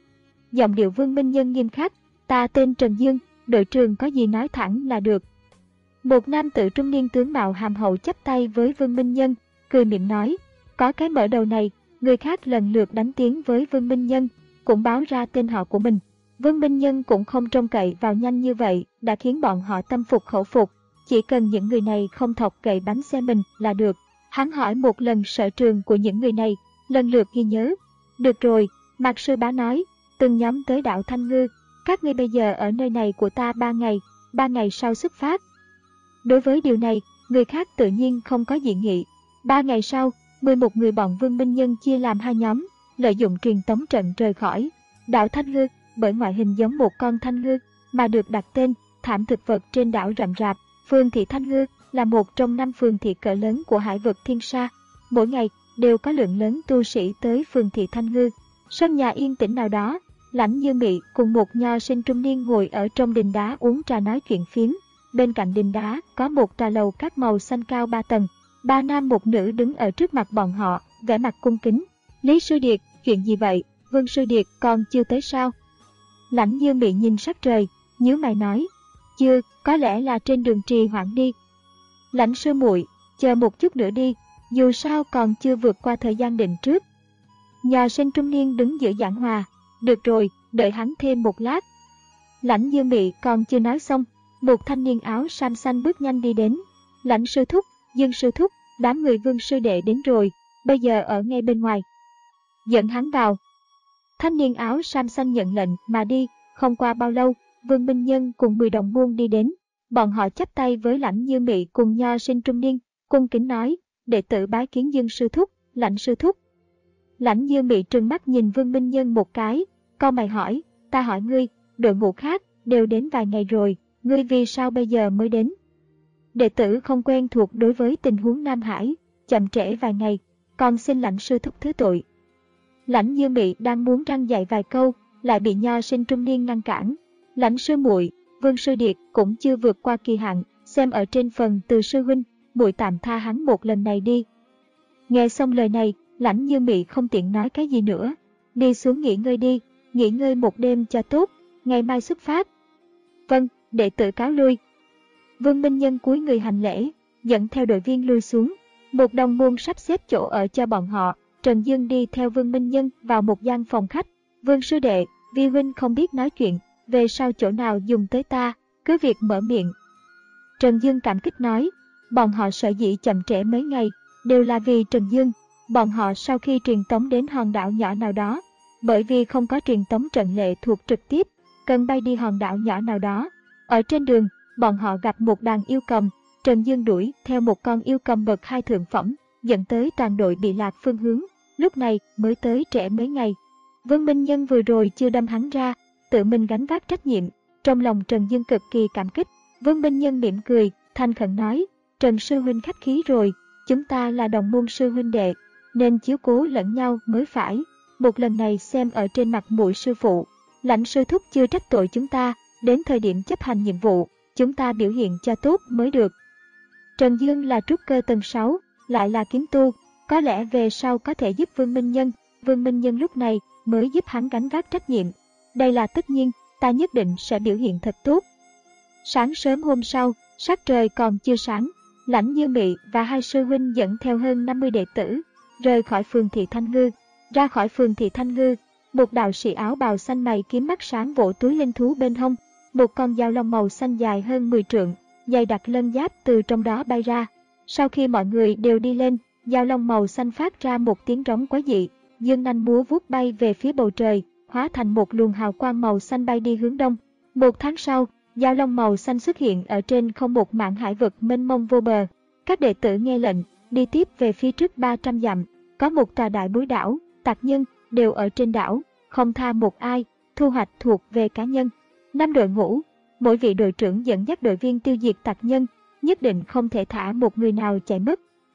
giọng điệu Vương Minh Nhân nghiêm khắc, ta tên Trần Dương, đội trưởng có gì nói thẳng là được. Một nam tử trung niên tướng mạo hàm hậu chắp tay với Vương Minh Nhân, cười miệng nói, có cái mở đầu này, người khác lần lượt đánh tiếng với Vương Minh Nhân, cũng báo ra tên họ của mình. Vương Minh Nhân cũng không trông cậy vào nhanh như vậy, đã khiến bọn họ tâm phục khẩu phục, chỉ cần những người này không thọc cậy bánh xe mình là được. Hắn hỏi một lần sở trường của những người này, lần lượt ghi nhớ. Được rồi, Mạc Sư Bá nói, từng nhóm tới đảo Thanh Ngư, các ngươi bây giờ ở nơi này của ta ba ngày, ba ngày sau xuất phát. Đối với điều này, người khác tự nhiên không có dị nghị. Ba ngày sau, mười một người bọn Vương Minh Nhân chia làm hai nhóm, lợi dụng truyền tống trận rời khỏi đảo Thanh Ngư, bởi ngoại hình giống một con thanh ngư mà được đặt tên. Thảm thực vật trên đảo rậm rạp. Phường thị Thanh Ngư là một trong năm phường thị cỡ lớn của hải vực Thiên Sa. Mỗi ngày đều có lượng lớn tu sĩ tới phường thị Thanh Ngư. Sân nhà yên tĩnh nào đó, Lãnh Như Mị cùng một nho sinh trung niên ngồi ở trong đình đá uống trà nói chuyện phiếm. Bên cạnh đình đá có một tòa lầu các màu xanh cao ba tầng. Ba nam một nữ đứng ở trước mặt bọn họ, vẻ mặt cung kính. Lý Sư Điệt, chuyện gì vậy? Vương Sư Điệt còn chưa tới sao? Lãnh Như Mị nhìn sắc trời, nhíu mày nói, chưa, có lẽ là trên đường trì hoãn đi. Lãnh Sư muội, chờ một chút nữa đi, dù sao còn chưa vượt qua thời gian định trước. Nho sinh trung niên đứng giữa giảng hòa, được rồi, đợi hắn thêm một lát. Lãnh Như Mị còn chưa nói xong, một thanh niên áo sam xanh bước nhanh đi đến. Lãnh Sư Thúc, Dương Sư Thúc, đám người Vương Sư Đệ đến rồi, bây giờ ở ngay bên ngoài. Dẫn hắn vào. Thanh niên áo sam xanh nhận lệnh mà đi, không qua bao lâu, Vương Minh Nhân cùng mười đồng môn đi đến. Bọn họ chắp tay với Lãnh Như Mị cùng nho sinh trung niên, cung kính nói, đệ tử bái kiến Dương Sư Thúc, Lãnh Sư Thúc. Lãnh Như Mị trừng mắt nhìn Vương Minh Nhân một cái, cau mày hỏi, ta hỏi ngươi, đội ngũ khác đều đến vài ngày rồi, ngươi vì sao bây giờ mới đến? Đệ tử không quen thuộc đối với tình huống Nam Hải, chậm trễ vài ngày, còn xin Lãnh Sư Thúc thứ tội. Lãnh Như Mị đang muốn răn dạy vài câu, lại bị nho sinh trung niên ngăn cản. Lãnh Sư muội, Vương Sư Điệt cũng chưa vượt qua kỳ hạn, xem ở trên phần từ sư huynh, muội tạm tha hắn một lần này đi. Nghe xong lời này, Lãnh Như Mị không tiện nói cái gì nữa. Đi xuống nghỉ ngơi đi, nghỉ ngơi một đêm cho tốt, ngày mai xuất phát. Vâng, đệ tử cáo lui. Vương Minh Nhân cúi người hành lễ, dẫn theo đội viên lui xuống. Một đồng môn sắp xếp chỗ ở cho bọn họ. Trần Dương đi theo Vương Minh Nhân vào một gian phòng khách. Vương Sư Đệ, vi huynh không biết nói chuyện, về sau chỗ nào dùng tới ta, cứ việc mở miệng. Trần Dương cảm kích nói, bọn họ sở dĩ chậm trễ mấy ngày, đều là vì Trần Dương. Bọn họ sau khi truyền tống đến hòn đảo nhỏ nào đó, bởi vì không có truyền tống trận lệ thuộc trực tiếp, cần bay đi hòn đảo nhỏ nào đó. Ở trên đường, bọn họ gặp một đàn yêu cầm, Trần Dương đuổi theo một con yêu cầm bậc hai thượng phẩm, dẫn tới toàn đội bị lạc phương hướng, lúc này mới tới trễ mấy ngày. Vương Minh Nhân vừa rồi chưa đâm hắn ra, tự mình gánh vác trách nhiệm, trong lòng Trần Dương cực kỳ cảm kích. Vương Minh Nhân mỉm cười, thành khẩn nói, Trần Sư Huynh khách khí rồi, chúng ta là đồng môn sư huynh đệ, nên chiếu cố lẫn nhau mới phải. Một lần này xem ở trên mặt mũi sư phụ, Lãnh Sư Thúc chưa trách tội chúng ta, đến thời điểm chấp hành nhiệm vụ, chúng ta biểu hiện cho tốt mới được. Trần Dương là trúc cơ tầng sáu, lại là kiếm tu, có lẽ về sau có thể giúp Vương Minh Nhân. Vương Minh Nhân lúc này mới giúp hắn gánh vác trách nhiệm. Đây là tất nhiên, ta nhất định sẽ biểu hiện thật tốt. Sáng sớm hôm sau, sắc trời còn chưa sáng, Lãnh Như Mị và hai sư huynh dẫn theo hơn năm mươi đệ tử, rời khỏi phường thị Thanh Ngư. Ra khỏi phường thị Thanh Ngư, một đạo sĩ áo bào xanh mày kiếm mắt sáng vỗ túi linh thú bên hông, một con dao long màu xanh dài hơn mười trượng, dày đặc lân giáp từ trong đó bay ra. Sau khi mọi người đều đi lên, dao long màu xanh phát ra một tiếng rống quái dị, dương nanh múa vuốt bay về phía bầu trời, hóa thành một luồng hào quang màu xanh bay đi hướng đông. Một tháng sau, dao long màu xanh xuất hiện ở trên không một mảng hải vực mênh mông vô bờ. Các đệ tử nghe lệnh, đi tiếp về phía trước ba trăm dặm, có một tòa đại bối đảo, tặc nhân đều ở trên đảo, không tha một ai, thu hoạch thuộc về cá nhân. Năm đội ngũ, mỗi vị đội trưởng dẫn dắt đội viên tiêu diệt tặc nhân, nhất định không thể thả một người nào chạy mất.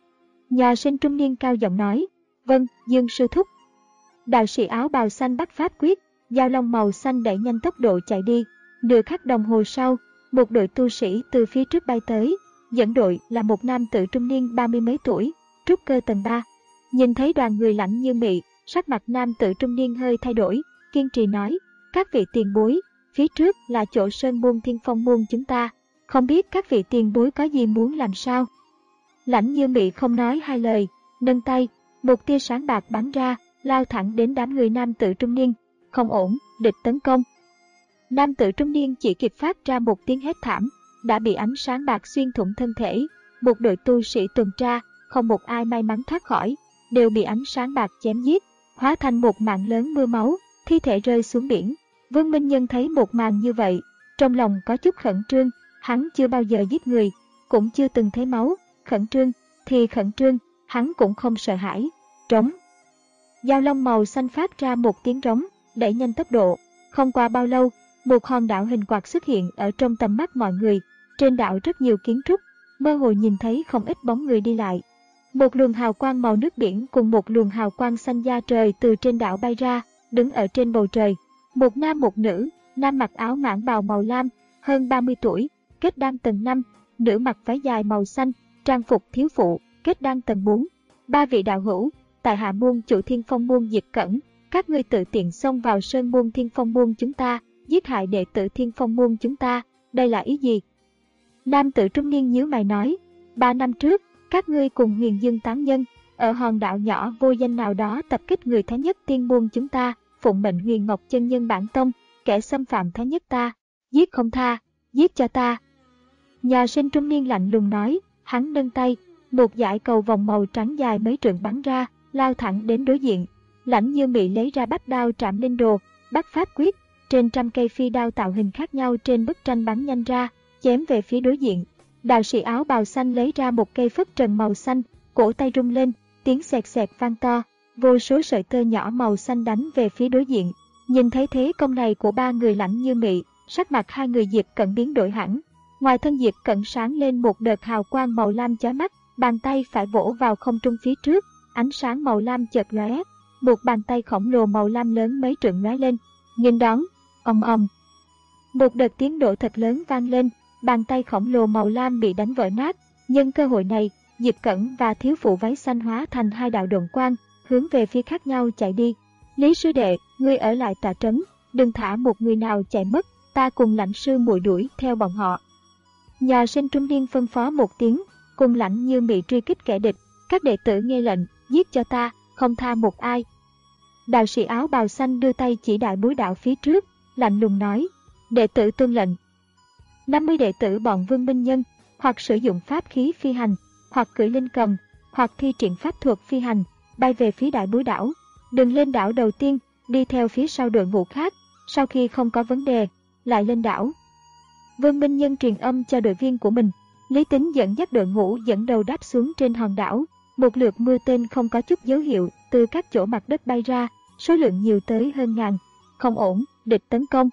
Nho sinh trung niên cao giọng nói, vâng, Dương Sư Thúc. Đạo sĩ áo bào xanh bắt pháp quyết, dao long màu xanh đẩy nhanh tốc độ chạy đi. Nửa khắc đồng hồ sau, một đội tu sĩ từ phía trước bay tới, dẫn đội là một nam tử trung niên ba mươi mấy tuổi, trúc cơ tầng ba. Nhìn thấy đoàn người Lãnh Như Mị, sắc mặt nam tử trung niên hơi thay đổi, kiên trì nói, các vị tiền bối, phía trước là chỗ sơn môn Thiên Phong môn chúng ta, không biết các vị tiền bối có gì muốn làm sao. Lãnh Như Mị không nói hai lời, nâng tay, một tia sáng bạc bắn ra, lao thẳng đến đám người nam tử trung niên. Không ổn, địch tấn công. Nam tử trung niên chỉ kịp phát ra một tiếng hét thảm, đã bị ánh sáng bạc xuyên thủng thân thể. Một đội tu sĩ tuần tra, không một ai may mắn thoát khỏi, đều bị ánh sáng bạc chém giết, hóa thành một mảng lớn mưa máu, thi thể rơi xuống biển. Vương Minh Nhân thấy một màn như vậy, trong lòng có chút khẩn trương, hắn chưa bao giờ giết người, cũng chưa từng thấy máu, khẩn trương thì khẩn trương, hắn cũng không sợ hãi. Trống. Dao long màu xanh phát ra một tiếng trống, đẩy nhanh tốc độ. Không qua bao lâu, một hòn đảo hình quạt xuất hiện ở trong tầm mắt mọi người. Trên đảo rất nhiều kiến trúc, mơ hồ nhìn thấy không ít bóng người đi lại. Một luồng hào quang màu nước biển cùng một luồng hào quang xanh da trời từ trên đảo bay ra, đứng ở trên bầu trời. Một nam một nữ, nam mặc áo mãng bào màu lam, hơn ba mươi tuổi, kết đan tầng năm, nữ mặc váy dài màu xanh, trang phục thiếu phụ, kết đan tầng bốn. Ba vị đạo hữu, tại hạ môn chủ Thiên Phong môn Diệp Cẩn, các ngươi tự tiện xông vào sơn môn Thiên Phong môn chúng ta, giết hại đệ tử Thiên Phong môn chúng ta, đây là ý gì? Nam tử trung niên nhíu mày nói, ba năm trước, các ngươi cùng Huyền Dương tán nhân, ở hòn đảo nhỏ vô danh nào đó tập kích người Thái Nhất Tiên môn chúng ta, phụng mệnh Huyền Ngọc chân nhân bản tông, kẻ xâm phạm Thái Nhất ta, giết không tha, giết cho ta. Nhà sinh trung niên lạnh lùng nói, hắn nâng tay, một dải cầu vòng màu trắng dài mấy trượng bắn ra, lao thẳng đến đối diện. Lãnh Như Mị lấy ra bách đao Trảm Linh Đồ, bắt pháp quyết, trên trăm cây phi đao tạo hình khác nhau trên bức tranh bắn nhanh ra, chém về phía đối diện. Đạo sĩ áo bào xanh lấy ra một cây phất trần màu xanh, cổ tay rung lên, tiếng xẹt xẹt vang to, vô số sợi tơ nhỏ màu xanh đánh về phía đối diện. Nhìn thấy thế công này của ba người Lãnh Như Mị, sắc mặt hai người Diệp Cẩn biến đổi hẳn. Ngoài thân Diệp Cẩn sáng lên một đợt hào quang màu lam chói mắt, bàn tay phải vỗ vào không trung phía trước, ánh sáng màu lam chợt lóe, một bàn tay khổng lồ màu lam lớn mấy trượng lóe lên, nghênh đón, ầm ầm. Một đợt tiếng nổ thật lớn vang lên, bàn tay khổng lồ màu lam bị đánh vỡ nát. Nhân cơ hội này, Diệp Cẩn và thiếu phụ váy xanh hóa thành hai đạo độn quang, hướng về phía khác nhau chạy đi. Lý sư đệ, ngươi ở lại tòa trấn, đừng thả một người nào chạy mất, ta cùng Lãnh sư muội đuổi theo bọn họ. Nhà sinh trung niên phân phó một tiếng, cùng Lãnh Như Mị truy kích kẻ địch. Các đệ tử nghe lệnh, giết cho ta, không tha một ai. Đạo sĩ áo bào xanh đưa tay chỉ đại búi đạo phía trước, lạnh lùng nói, đệ tử tuân lệnh. năm mươi đệ tử bọn Vương Minh Nhân, hoặc sử dụng pháp khí phi hành, hoặc cưỡi linh cầm, hoặc thi triển pháp thuật phi hành, bay về phía đại búi đảo. Đừng lên đảo đầu tiên, đi theo phía sau đội ngũ khác, sau khi không có vấn đề, lại lên đảo. Vương Minh Nhân truyền âm cho đội viên của mình. Lý Tính dẫn dắt đội ngũ dẫn đầu đáp xuống trên hòn đảo. Một lượt mưa tên không có chút dấu hiệu từ các chỗ mặt đất bay ra, số lượng nhiều tới hơn ngàn. Không ổn, địch tấn công.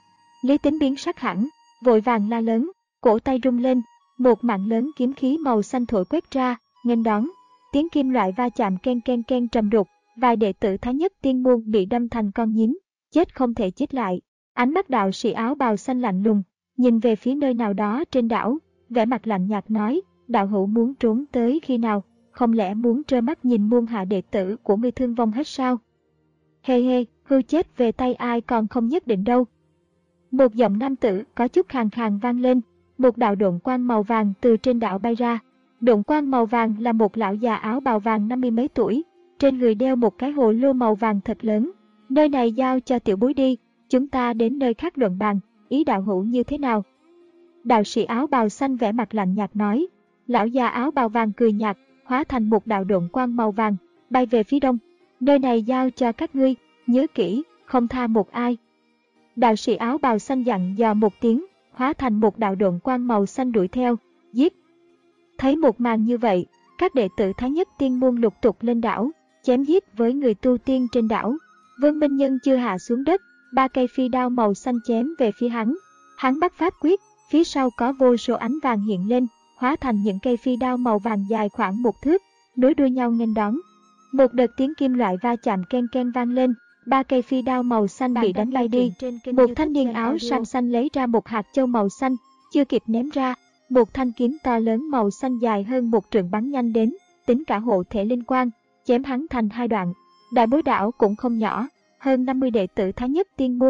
Lý Tính biến sắc hẳn, vội vàng la lớn, cổ tay rung lên, một mạng lớn kiếm khí màu xanh thổi quét ra, nghênh đón. Tiếng kim loại va chạm ken ken ken trầm đục, vài đệ tử Thái Nhất Tiên môn bị đâm thành con nhím, chết không thể chết lại. Ánh mắt đạo sĩ áo bào xanh lạnh lùng, nhìn về phía nơi nào đó trên đảo, vẻ mặt lạnh nhạt nói, đạo hữu muốn trốn tới khi nào, không lẽ muốn trơ mắt nhìn muôn hạ đệ tử của ngươi thương vong hết sao? Hê hê, hư chết về tay ai còn không nhất định đâu. Một giọng nam tử có chút khàn khàn vang lên, một đạo độn quang màu vàng từ trên đảo bay ra. Độn quang màu vàng là một lão già áo bào vàng năm mươi mấy tuổi, trên người đeo một cái hồ lô màu vàng thật lớn. Nơi này giao cho tiểu bối đi, chúng ta đến nơi khác luận bàn, ý đạo hữu như thế nào? Đạo sĩ áo bào xanh vẻ mặt lạnh nhạt nói. Lão già áo bào vàng cười nhạt, hóa thành một đạo độn quang màu vàng, bay về phía đông. Nơi này giao cho các ngươi, nhớ kỹ, không tha một ai. Đạo sĩ áo bào xanh dặn dò một tiếng, hóa thành một đạo độn quang màu xanh đuổi theo, giết. Thấy một màn như vậy, các đệ tử Thái Nhất Tiên môn lục tục lên đảo, chém giết với người tu tiên trên đảo. Vương Minh Nhân chưa hạ xuống đất, ba cây phi đao màu xanh chém về phía hắn. Hắn bắt pháp quyết, phía sau có vô số ánh vàng hiện lên, hóa thành những cây phi đao màu vàng dài khoảng một thước, nối đuôi nhau nghênh đón. Một đợt tiếng kim loại va chạm ken ken vang lên, ba cây phi đao màu xanh bị đánh bay đi. Một thanh niên áo sam xanh lấy ra một hạt châu màu xanh, chưa kịp ném ra, một thanh kiếm to lớn màu xanh dài hơn một trượng bắn nhanh đến, tính cả hộ thể linh quang, chém hắn thành hai đoạn. Đại bối đảo cũng không nhỏ, hơn năm mươi đệ tử Thái Nhất Tiên môn,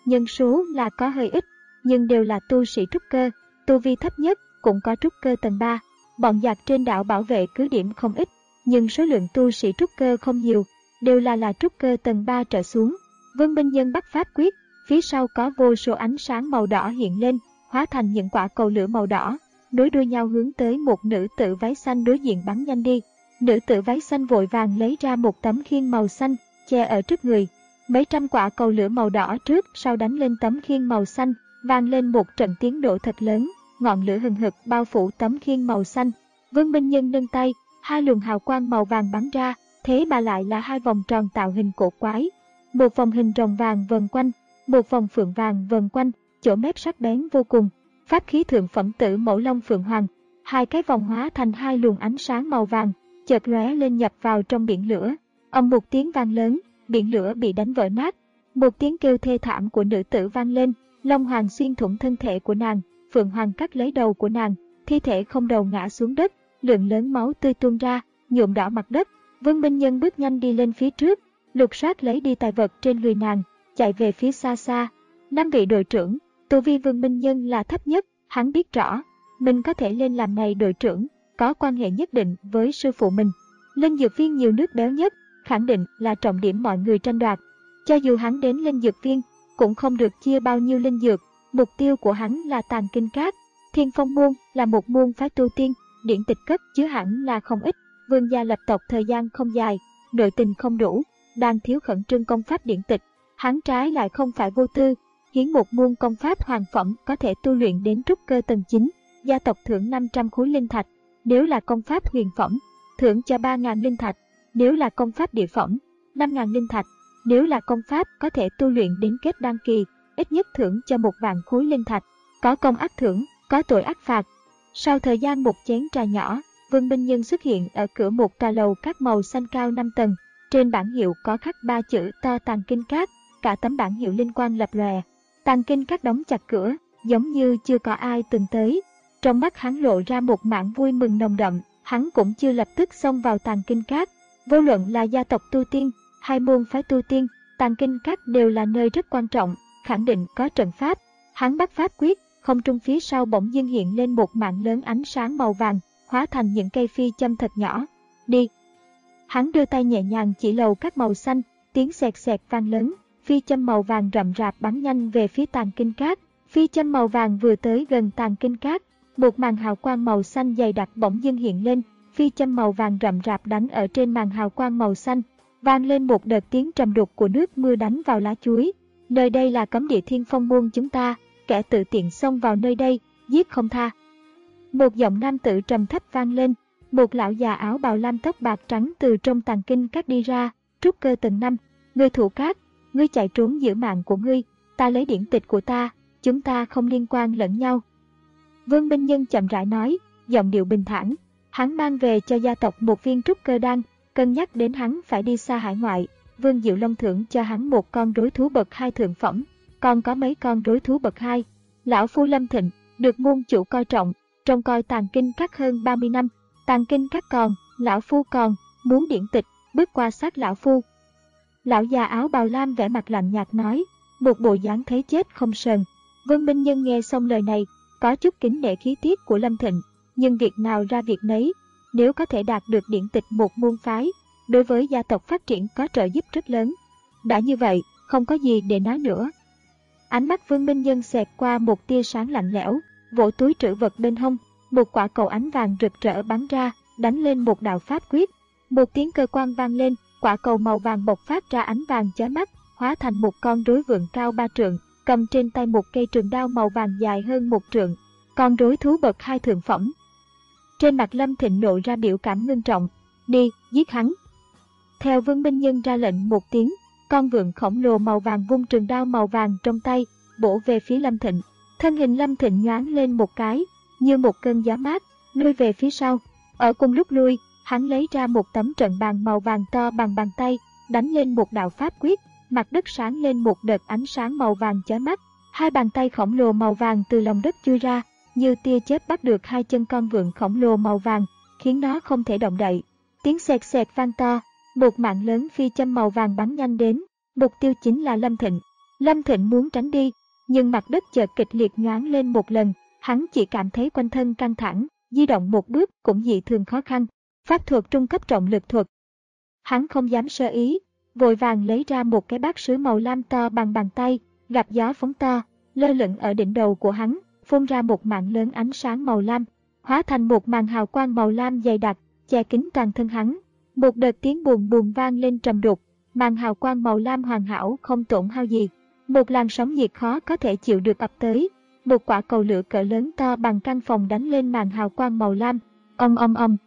nhân số là có hơi ít, nhưng đều là tu sĩ trúc cơ, tu vi thấp nhất cũng có trúc cơ tầng ba. Bọn giặc trên đảo bảo vệ cứ điểm không ít, nhưng số lượng tu sĩ trúc cơ không nhiều, đều là là trúc cơ tầng ba trở xuống. Vương Minh Nhân bắt pháp quyết, phía sau có vô số ánh sáng màu đỏ hiện lên, hóa thành những quả cầu lửa màu đỏ, nối đuôi nhau hướng tới một nữ tử váy xanh đối diện bắn nhanh đi. Nữ tử váy xanh vội vàng lấy ra một tấm khiên màu xanh, che ở trước người. Mấy trăm quả cầu lửa màu đỏ trước sau đánh lên tấm khiên màu xanh, vang lên một trận tiếng nổ thật lớn, ngọn lửa hừng hực bao phủ tấm khiên màu xanh. Vương Minh Nhân nâng tay, hai luồng hào quang màu vàng bắn ra, thế mà lại là hai vòng tròn tạo hình cổ quái. Một vòng hình rồng vàng vần quanh, một vòng phượng vàng vần quanh, chỗ mép sắc bén vô cùng. Pháp khí thượng phẩm tử mẫu long phượng hoàng, hai cái vòng hóa thành hai luồng ánh sáng màu vàng, chợt lóe lên nhập vào trong biển lửa. Ầm một tiếng vang lớn, biển lửa bị đánh vỡ nát. Một tiếng kêu thê thảm của nữ tử vang lên, long hoàng xuyên thủng thân thể của nàng, phượng hoàng cắt lấy đầu của nàng, thi thể không đầu ngã xuống đất, lượng lớn máu tươi tuôn ra, nhuộm đỏ mặt đất. Vương Minh Nhân bước nhanh đi lên phía trước, lục soát lấy đi tài vật trên người nàng, chạy về phía xa xa. Năm vị đội trưởng, tu vi Vương Minh Nhân là thấp nhất, hắn biết rõ, mình có thể lên làm này đội trưởng, có quan hệ nhất định với sư phụ mình. Linh dược viên nhiều nước béo nhất, khẳng định là trọng điểm mọi người tranh đoạt. Cho dù hắn đến linh dược viên, cũng không được chia bao nhiêu linh dược, mục tiêu của hắn là Tàng Kinh Các. Thiên Phong môn là một môn phái tu tiên, điển tịch cất chứa hẳn là không ít. Vương gia lập tộc thời gian không dài, nội tình không đủ, đang thiếu khẩn trương công pháp điển tịch. Hắn trái lại không phải vô tư, hiến một môn công pháp hoàng phẩm có thể tu luyện đến trúc cơ tầng chín, gia tộc thưởng năm trăm khối linh thạch, nếu là công pháp huyền phẩm, thưởng cho ba nghìn linh thạch, nếu là công pháp địa phẩm, năm nghìn linh thạch, nếu là công pháp có thể tu luyện đến kết đan kỳ, ít nhất thưởng cho một vạn khối linh thạch, có công ác thưởng, có tội ác phạt. Sau thời gian một chén trà nhỏ, Vương Minh Nhân xuất hiện ở cửa một trà lầu các màu xanh cao năm tầng, trên bảng hiệu có khắc ba chữ to Tàng Kinh Các, cả tấm bảng hiệu linh quang lập lòe. Tàng Kinh Các đóng chặt cửa, giống như chưa có ai từng tới. Trong mắt hắn lộ ra một mảng vui mừng nồng đậm, hắn cũng chưa lập tức xông vào Tàng Kinh Các. Vô luận là gia tộc tu tiên, hai môn phái tu tiên, Tàng Kinh Các đều là nơi rất quan trọng, khẳng định có trận pháp. Hắn bắt pháp quyết, không trung phía sau bỗng dưng hiện lên một mảng lớn ánh sáng màu vàng, hóa thành những cây phi châm thật nhỏ. Đi! Hắn đưa tay nhẹ nhàng chỉ lầu các màu xanh, tiếng xẹt xẹt vang lớn, phi châm màu vàng rậm rạp bắn nhanh về phía Tàng Kinh Các. Phi châm màu vàng vừa tới gần Tàng Kinh Các, một màn hào quang màu xanh dày đặc bỗng dưng hiện lên, phi châm màu vàng rậm rạp đánh ở trên màn hào quang màu xanh, vang lên một đợt tiếng trầm đục của nước mưa đánh vào lá chuối. Nơi đây là cấm địa Thiên Phong môn chúng ta, kẻ tự tiện xông vào nơi đây, giết không tha. Một giọng nam tử trầm thấp vang lên, một lão già áo bào lam tóc bạc trắng từ trong Tàng Kinh Các đi ra, trúc cơ tầng năm, ngươi thủ cát, ngươi chạy trốn giữ mạng của ngươi, ta lấy điển tịch của ta, chúng ta không liên quan lẫn nhau. Vương Minh Nhân chậm rãi nói, giọng điệu bình thản, hắn mang về cho gia tộc một viên trúc cơ đan, cân nhắc đến hắn phải đi xa hải ngoại, Vương Diệu Long thưởng cho hắn một con rối thú bậc hai thượng phẩm, còn có mấy con rối thú bậc hai. Lão phu Lâm Thịnh, được môn chủ coi trọng, trông coi Tàng Kinh Các hơn ba mươi năm, Tàng Kinh Các còn, lão phu còn, muốn điển tịch, bước qua sát lão phu. Lão già áo bào lam vẻ mặt lạnh nhạt nói, một bộ dáng thấy chết không sờn. Vương Minh Nhân nghe xong lời này, có chút kính nể khí tiết của Lâm Thịnh, nhưng việc nào ra việc nấy, nếu có thể đạt được điển tịch một môn phái, đối với gia tộc phát triển có trợ giúp rất lớn. Đã như vậy, không có gì để nói nữa. Ánh mắt Vương Minh Nhân xẹt qua một tia sáng lạnh lẽo, vỗ túi trữ vật bên hông, một quả cầu ánh vàng rực rỡ bắn ra, đánh lên một đạo pháp quyết. Một tiếng cơ quan vang lên, quả cầu màu vàng bộc phát ra ánh vàng chói mắt, hóa thành một con rối vượn cao ba trượng, cầm trên tay một cây trường đao màu vàng dài hơn một trượng. Con rối thú bậc hai thượng phẩm. Trên mặt Lâm Thịnh lộ ra biểu cảm ngưng trọng, đi, giết hắn. Theo Vương Minh Nhân ra lệnh một tiếng, con vượn khổng lồ màu vàng vung trường đao màu vàng trong tay, bổ về phía Lâm Thịnh. Thân hình Lâm Thịnh nhoáng lên một cái, như một cơn gió mát, lui về phía sau. Ở cùng lúc lui, hắn lấy ra một tấm trận bàn màu vàng to bằng bàn tay, đánh lên một đạo pháp quyết, mặt đất sáng lên một đợt ánh sáng màu vàng chói mắt. Hai bàn tay khổng lồ màu vàng từ lòng đất chui ra, như tia chớp bắt được hai chân con vượn khổng lồ màu vàng, khiến nó không thể động đậy. Tiếng xẹt xẹt vang to, một mạng lớn phi châm màu vàng bắn nhanh đến, mục tiêu chính là Lâm Thịnh. Lâm Thịnh muốn tránh đi, nhưng mặt đất chợt kịch liệt nhoáng lên một lần, hắn chỉ cảm thấy quanh thân căng thẳng, di động một bước cũng dị thường khó khăn. Pháp thuật trung cấp trọng lực thuật. Hắn không dám sơ ý, vội vàng lấy ra một cái bát sứ màu lam to bằng bàn tay, gặp gió phóng to, lơ lửng ở đỉnh đầu của hắn, phun ra một mảng lớn ánh sáng màu lam, hóa thành một màn hào quang màu lam dày đặc, che kín toàn thân hắn. Một đợt tiếng bùm bùm vang lên trầm đục, màn hào quang màu lam hoàn hảo không tổn hao gì. Một làn sóng nhiệt khó có thể chịu được ập tới, một quả cầu lửa cỡ lớn to bằng căn phòng đánh lên màn hào quang màu lam. Ong ong ong.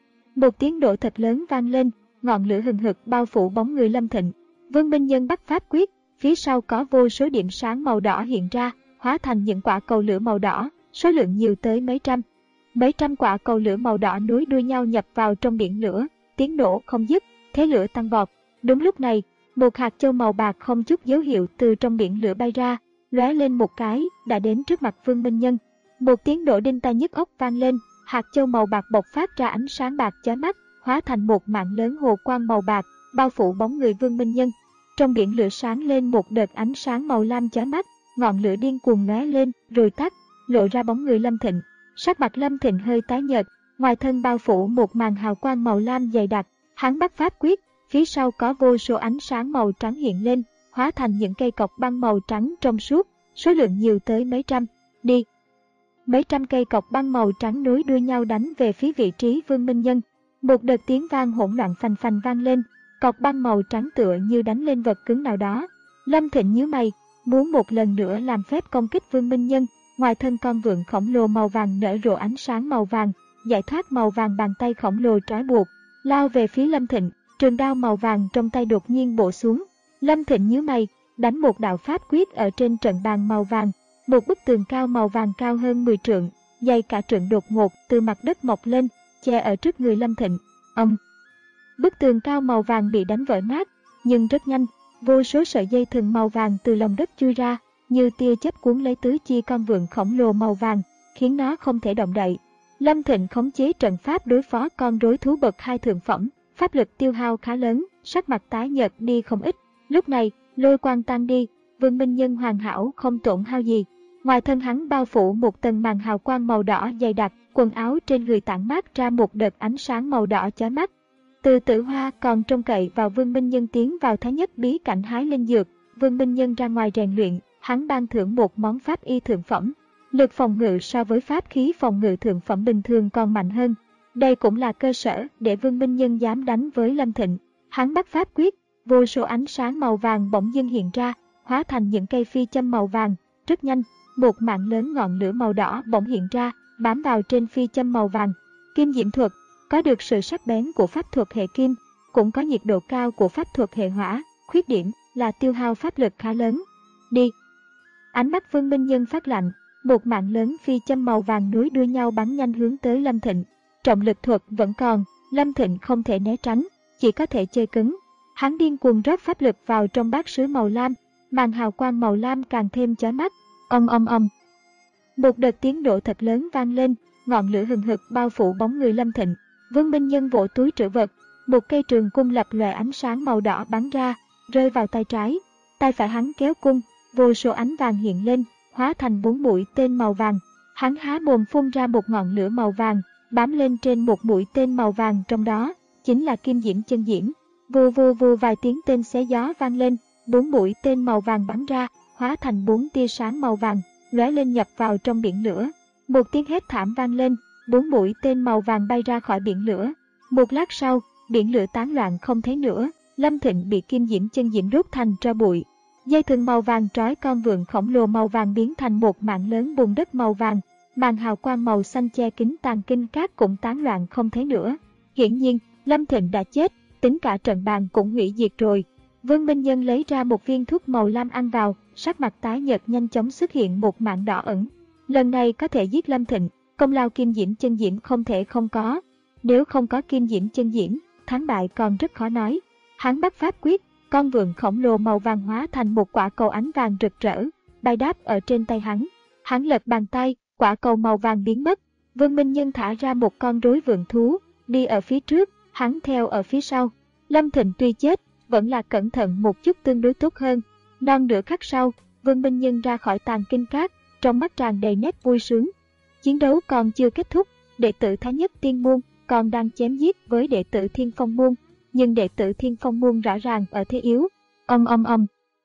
Một tiếng nổ thật lớn vang lên, ngọn lửa hừng hực bao phủ bóng người Lâm Thịnh. Vương Minh Nhân bắt pháp quyết, phía sau có vô số điểm sáng màu đỏ hiện ra, hóa thành những quả cầu lửa màu đỏ, số lượng nhiều tới mấy trăm. Mấy trăm quả cầu lửa màu đỏ nối đuôi nhau nhập vào trong biển lửa, tiếng nổ không dứt, thế lửa tăng vọt. Đúng lúc này, một hạt châu màu bạc không chút dấu hiệu từ trong biển lửa bay ra, lóe lên một cái, đã đến trước mặt Vương Minh Nhân. Một tiếng nổ đinh tai nhức óc vang lên, hạt châu màu bạc bộc phát ra ánh sáng bạc chói mắt, hóa thành một mảng lớn hồ quang màu bạc, bao phủ bóng người Vương Minh Nhân. Trong biển lửa sáng lên một đợt ánh sáng màu lam chói mắt, ngọn lửa điên cuồng lóe lên, rồi tắt, lộ ra bóng người Lâm Thịnh. Sắc mặt Lâm Thịnh hơi tái nhợt, ngoài thân bao phủ một màn hào quang màu lam dày đặc. Hắn bắt pháp quyết, phía sau có vô số ánh sáng màu trắng hiện lên, hóa thành những cây cọc băng màu trắng trong suốt, số lượng nhiều tới mấy trăm. Đi! Mấy trăm cây cọc băng màu trắng nối đuôi nhau đánh về phía vị trí Vương Minh Nhân. Một đợt tiếng vang hỗn loạn phành phành vang lên, cọc băng màu trắng tựa như đánh lên vật cứng nào đó. Lâm Thịnh nhíu mày, muốn một lần nữa làm phép công kích Vương Minh Nhân. Ngoài thân con vượn khổng lồ màu vàng nở rộ ánh sáng màu vàng, giải thoát màu vàng bàn tay khổng lồ trói buộc, lao về phía Lâm Thịnh. Trường đao màu vàng trong tay đột nhiên bổ xuống. Lâm Thịnh nhíu mày, đánh một đạo pháp quyết ở trên trận bàn màu vàng. Một bức tường cao màu vàng cao hơn mười trượng, dày cả trượng đột ngột từ mặt đất mọc lên, che ở trước người Lâm Thịnh. Ông! Bức tường cao màu vàng bị đánh vỡ nát, nhưng rất nhanh, vô số sợi dây thừng màu vàng từ lòng đất chui ra, như tia chớp cuốn lấy tứ chi con vượn khổng lồ màu vàng, khiến nó không thể động đậy. Lâm Thịnh khống chế trận pháp đối phó con rối thú bậc hai thượng phẩm, pháp lực tiêu hao khá lớn, sắc mặt tái nhợt đi không ít. Lúc này, lôi quang tan đi, Vương Minh Nhân hoàn hảo không tổn hao gì. Ngoài thân hắn bao phủ một tầng màn hào quang màu đỏ dày đặc, quần áo trên người tản mát ra một đợt ánh sáng màu đỏ chói mắt. Từ Tử Hoa còn trông cậy vào Vương Minh Nhân tiến vào Thái Nhất bí cảnh hái linh dược, Vương Minh Nhân ra ngoài rèn luyện, hắn ban thưởng một món pháp y thượng phẩm. Lực phòng ngự so với pháp khí phòng ngự thượng phẩm bình thường còn mạnh hơn. Đây cũng là cơ sở để Vương Minh Nhân dám đánh với Lâm Thịnh. Hắn bắt pháp quyết, vô số ánh sáng màu vàng bỗng dưng hiện ra, hóa thành những cây phi châm màu vàng. Rất nhanh, một mạng lớn ngọn lửa màu đỏ bỗng hiện ra, bám vào trên phi châm màu vàng. Kim diễm thuật, có được sự sắc bén của pháp thuật hệ kim, cũng có nhiệt độ cao của pháp thuật hệ hỏa. Khuyết điểm là tiêu hao pháp lực khá lớn. Đi! Ánh mắt Vương Minh Nhân phát lạnh, một mạng lớn phi châm màu vàng nối đuôi nhau bắn nhanh hướng tới Lâm Thịnh. Trọng lực thuật vẫn còn, Lâm Thịnh không thể né tránh, chỉ có thể chơi cứng. Hắn điên cuồng rót pháp lực vào trong bát sứ màu lam, màn hào quang màu lam càng thêm chói mắt. Ong ong ong. Một đợt tiếng nổ thật lớn vang lên, ngọn lửa hừng hực bao phủ bóng người Lâm Thịnh. Vương Minh Nhân vỗ túi trữ vật, một cây trường cung lập lòe ánh sáng màu đỏ bắn ra, rơi vào tay trái. Tay phải hắn kéo cung, vô số ánh vàng hiện lên, hóa thành bốn mũi tên màu vàng. Hắn há mồm phun ra một ngọn lửa màu vàng, bám lên trên một mũi tên màu vàng, trong đó chính là kim diễm chân diễm. Vù vù vù vài tiếng tên xé gió vang lên, bốn mũi tên màu vàng bắn ra, hóa thành bốn tia sáng màu vàng, lóe lên nhập vào trong biển lửa. Một tiếng hét thảm vang lên, bốn mũi tên màu vàng bay ra khỏi biển lửa. Một lát sau, biển lửa tán loạn không thấy nữa. Lâm Thịnh bị kim diễm chân diễm đốt thành tro bụi. Dây thừng màu vàng trói con vượn khổng lồ màu vàng biến thành một mảng lớn bùn đất màu vàng. Màn hào quang màu xanh che kín tàn kinh cát cũng tán loạn không thấy nữa. Hiển nhiên, Lâm Thịnh đã chết, tính cả trận bàn cũng hủy diệt rồi. Vương Minh Nhân lấy ra một viên thuốc màu lam ăn vào, sắc mặt tái nhợt nhanh chóng xuất hiện một mảng đỏ ẩn. Lần này có thể giết Lâm Thịnh, công lao kim diễm chân diễm không thể không có. Nếu không có kim diễm chân diễm, thắng bại còn rất khó nói. Hắn bắt pháp quyết, con vượn khổng lồ màu vàng hóa thành một quả cầu ánh vàng rực rỡ, bay đáp ở trên tay hắn. Hắn lật bàn tay, quả cầu màu vàng biến mất. Vương Minh Nhân thả ra một con rối vượn thú, đi ở phía trước, hắn theo ở phía sau. Lâm Thịnh tuy chết, vẫn là cẩn thận một chút tương đối tốt hơn. Non nửa khắc sau, Vương Minh Nhân ra khỏi tàng kinh các, trong mắt tràn đầy nét vui sướng. Chiến đấu còn chưa kết thúc, đệ tử Thái Nhất Tiên Môn còn đang chém giết với đệ tử Thiên Phong Môn, nhưng đệ tử Thiên Phong Môn rõ ràng ở thế yếu. Ầm ầm ầm.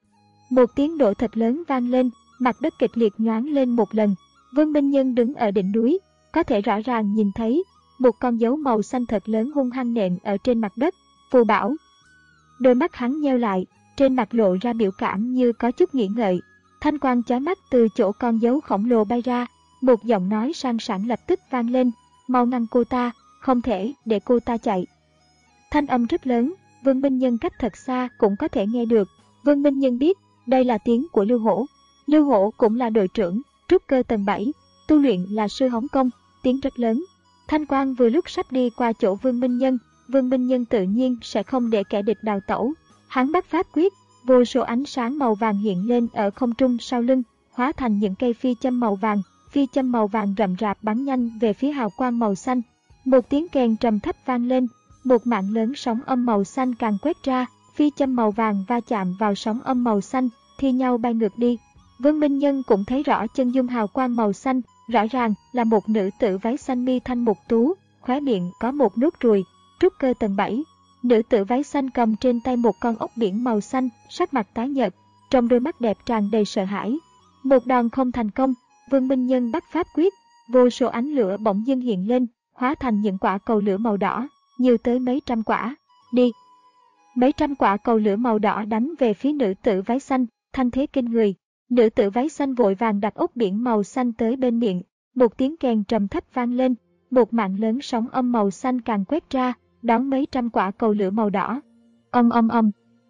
Một tiếng nổ thật lớn vang lên, mặt đất kịch liệt nhoáng lên một lần. Vương Minh Nhân đứng ở đỉnh núi, có thể rõ ràng nhìn thấy một con dấu màu xanh thật lớn hung hăng nện ở trên mặt đất. Phù bảo. Đôi mắt hắn nheo lại, trên mặt lộ ra biểu cảm như có chút nghĩ ngợi. Thanh quang chói mắt từ chỗ con dấu khổng lồ bay ra, một giọng nói sang sảng lập tức vang lên, mau ngăn cô ta, không thể để cô ta chạy. Thanh âm rất lớn, Vương Minh Nhân cách thật xa cũng có thể nghe được. Vương Minh Nhân biết đây là tiếng của Lưu Hổ. Lưu Hổ cũng là đội trưởng, trúc cơ tầng bảy, tu luyện là sư hóng công, tiếng rất lớn. Thanh quang vừa lúc sắp đi qua chỗ Vương Minh Nhân, Vương Minh Nhân tự nhiên sẽ không để kẻ địch đào tẩu. Hắn bắt pháp quyết, vô số ánh sáng màu vàng hiện lên ở không trung sau lưng, hóa thành những cây phi châm màu vàng. Phi châm màu vàng rậm rạp bắn nhanh về phía hào quang màu xanh. Một tiếng kèn trầm thấp vang lên, một mạng lớn sóng âm màu xanh càng quét ra, phi châm màu vàng va chạm vào sóng âm màu xanh, thi nhau bay ngược đi. Vương Minh Nhân cũng thấy rõ chân dung hào quang màu xanh, rõ ràng là một nữ tử váy xanh mi thanh mục tú, khóe miệng có một nốt ruồi, trúc cơ tầng bảy. Nữ tử váy xanh cầm trên tay một con ốc biển màu xanh, sắc mặt tái nhợt, trong đôi mắt đẹp tràn đầy sợ hãi. Một đòn không thành công, Vương Minh Nhân bắt pháp quyết, vô số ánh lửa bỗng dưng hiện lên, hóa thành những quả cầu lửa màu đỏ, nhiều tới mấy trăm quả. Đi! Mấy trăm quả cầu lửa màu đỏ đánh về phía nữ tử váy xanh, thanh thế kinh người. Nữ tử váy xanh vội vàng đặt ốc biển màu xanh tới bên miệng, một tiếng kèn trầm thấp vang lên, một mạng lớn sóng âm màu xanh càng quét ra, đón mấy trăm quả cầu lửa màu đỏ. Ầm ầm ầm.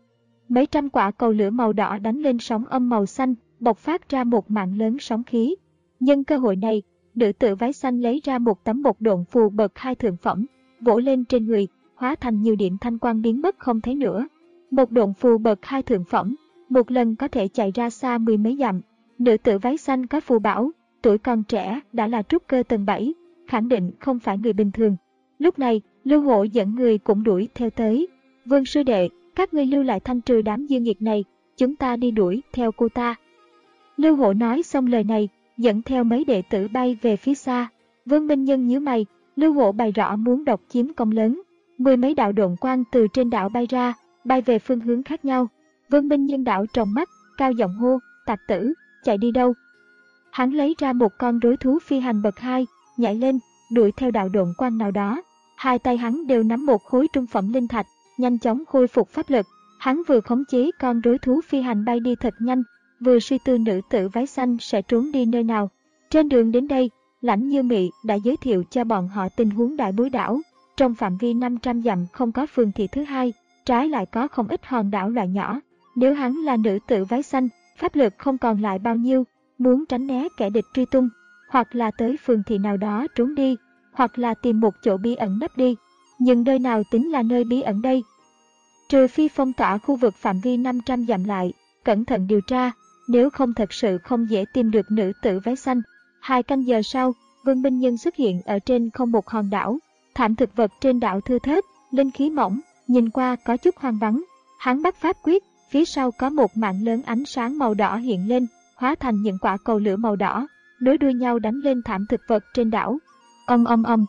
Mấy trăm quả cầu lửa màu đỏ đánh lên sóng âm màu xanh, bộc phát ra một mạng lớn sóng khí. Nhân cơ hội này, nữ tử váy xanh lấy ra một tấm bột độn phù bậc hai thượng phẩm, vỗ lên trên người, hóa thành nhiều điểm thanh quang biến mất không thấy nữa. Một độn phù bậc hai thượng phẩm, một lần có thể chạy ra xa mười mấy dặm. Nữ tử váy xanh có phù bảo, tuổi còn trẻ đã là trúc cơ tầng bảy, khẳng định không phải người bình thường. Lúc này, Lưu Hổ dẫn người cũng đuổi theo tới. Vương sư đệ, các ngươi lưu lại thanh trừ đám dư nghiệt này, chúng ta đi đuổi theo cô ta. Lưu Hổ nói xong lời này, dẫn theo mấy đệ tử bay về phía xa. Vương Minh Nhân nhíu mày, Lưu Hổ bày rõ muốn độc chiếm công lớn. Mười mấy đạo độn quang từ trên đảo bay ra, bay về phương hướng khác nhau. Vương Minh Nhân đảo tròng mắt, cao giọng hô, tặc tử, chạy đi đâu? Hắn lấy ra một con rối thú phi hành bậc hai, nhảy lên, đuổi theo đạo độn quang nào đó. Hai tay hắn đều nắm một khối trung phẩm linh thạch, nhanh chóng khôi phục pháp lực. Hắn vừa khống chế con rối thú phi hành bay đi thật nhanh, vừa suy tư nữ tử váy xanh sẽ trốn đi nơi nào. Trên đường đến đây, Lãnh Như Mị đã giới thiệu cho bọn họ tình huống Đại Bối Đảo. Trong phạm vi năm trăm dặm không có phường thị thứ hai, trái lại có không ít hòn đảo loại nhỏ. Nếu hắn là nữ tử váy xanh, pháp lực không còn lại bao nhiêu, muốn tránh né kẻ địch truy tung, hoặc là tới phường thị nào đó trốn đi, hoặc là tìm một chỗ bí ẩn nấp đi. Nhưng nơi nào tính là nơi bí ẩn đây? Trừ phi phong tỏa khu vực phạm vi năm trăm dặm lại, cẩn thận điều tra, nếu không thật sự không dễ tìm được nữ tử váy xanh. Hai canh giờ sau, Vương Minh Nhân xuất hiện ở trên không một hòn đảo. Thảm thực vật trên đảo thưa thớt, linh khí mỏng, nhìn qua có chút hoang vắng. Hắn bắt pháp quyết, phía sau có một mạng lớn ánh sáng màu đỏ hiện lên, hóa thành những quả cầu lửa màu đỏ, nối đuôi nhau đánh lên thảm thực vật trên đảo. Ầm ầm ầm.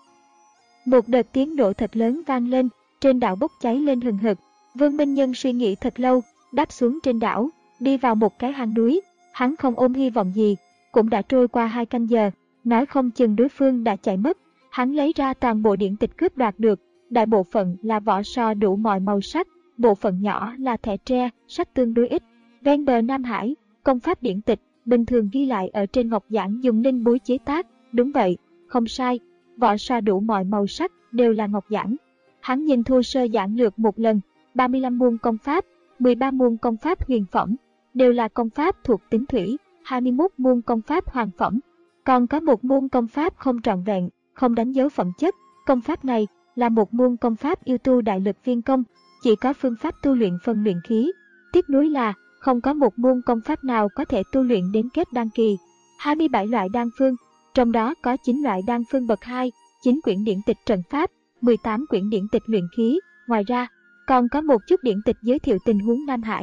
Một đợt tiếng nổ thật lớn vang lên, trên đảo bốc cháy lên hừng hực. Vương Minh Nhân suy nghĩ thật lâu, đáp xuống trên đảo, đi vào một cái hang núi. Hắn không ôm hy vọng gì, cũng đã trôi qua hai canh giờ, nói không chừng đối phương đã chạy mất. Hắn lấy ra toàn bộ điển tịch cướp đoạt được, đại bộ phận là vỏ sò đủ mọi màu sắc, bộ phận nhỏ là thẻ tre, sách tương đối ít. Ven bờ Nam Hải, công pháp điển tịch, bình thường ghi lại ở trên ngọc giản dùng ninh búi chế tác. Đúng vậy, không sai, vỏ sò đủ mọi màu sắc đều là ngọc giản. Hắn nhìn thô sơ giản lược một lần, ba mươi lăm môn công pháp, mười ba môn công pháp huyền phẩm, đều là công pháp thuộc tính thủy, hai mươi mốt môn công pháp hoàng phẩm. Còn có một môn công pháp không trọn vẹn, không đánh dấu phẩm chất. Công pháp này là một môn công pháp yêu tu đại lực viên công, chỉ có phương pháp tu luyện phần luyện khí. Tiếc nuối là không có một môn công pháp nào có thể tu luyện đến kết đan kỳ. hai mươi bảy loại đan phương, trong đó có chín loại đan phương bậc hai, chín quyển điển tịch trận pháp, mười tám quyển điển tịch luyện khí. Ngoài ra, còn có một chút điển tịch giới thiệu tình huống Nam Hải.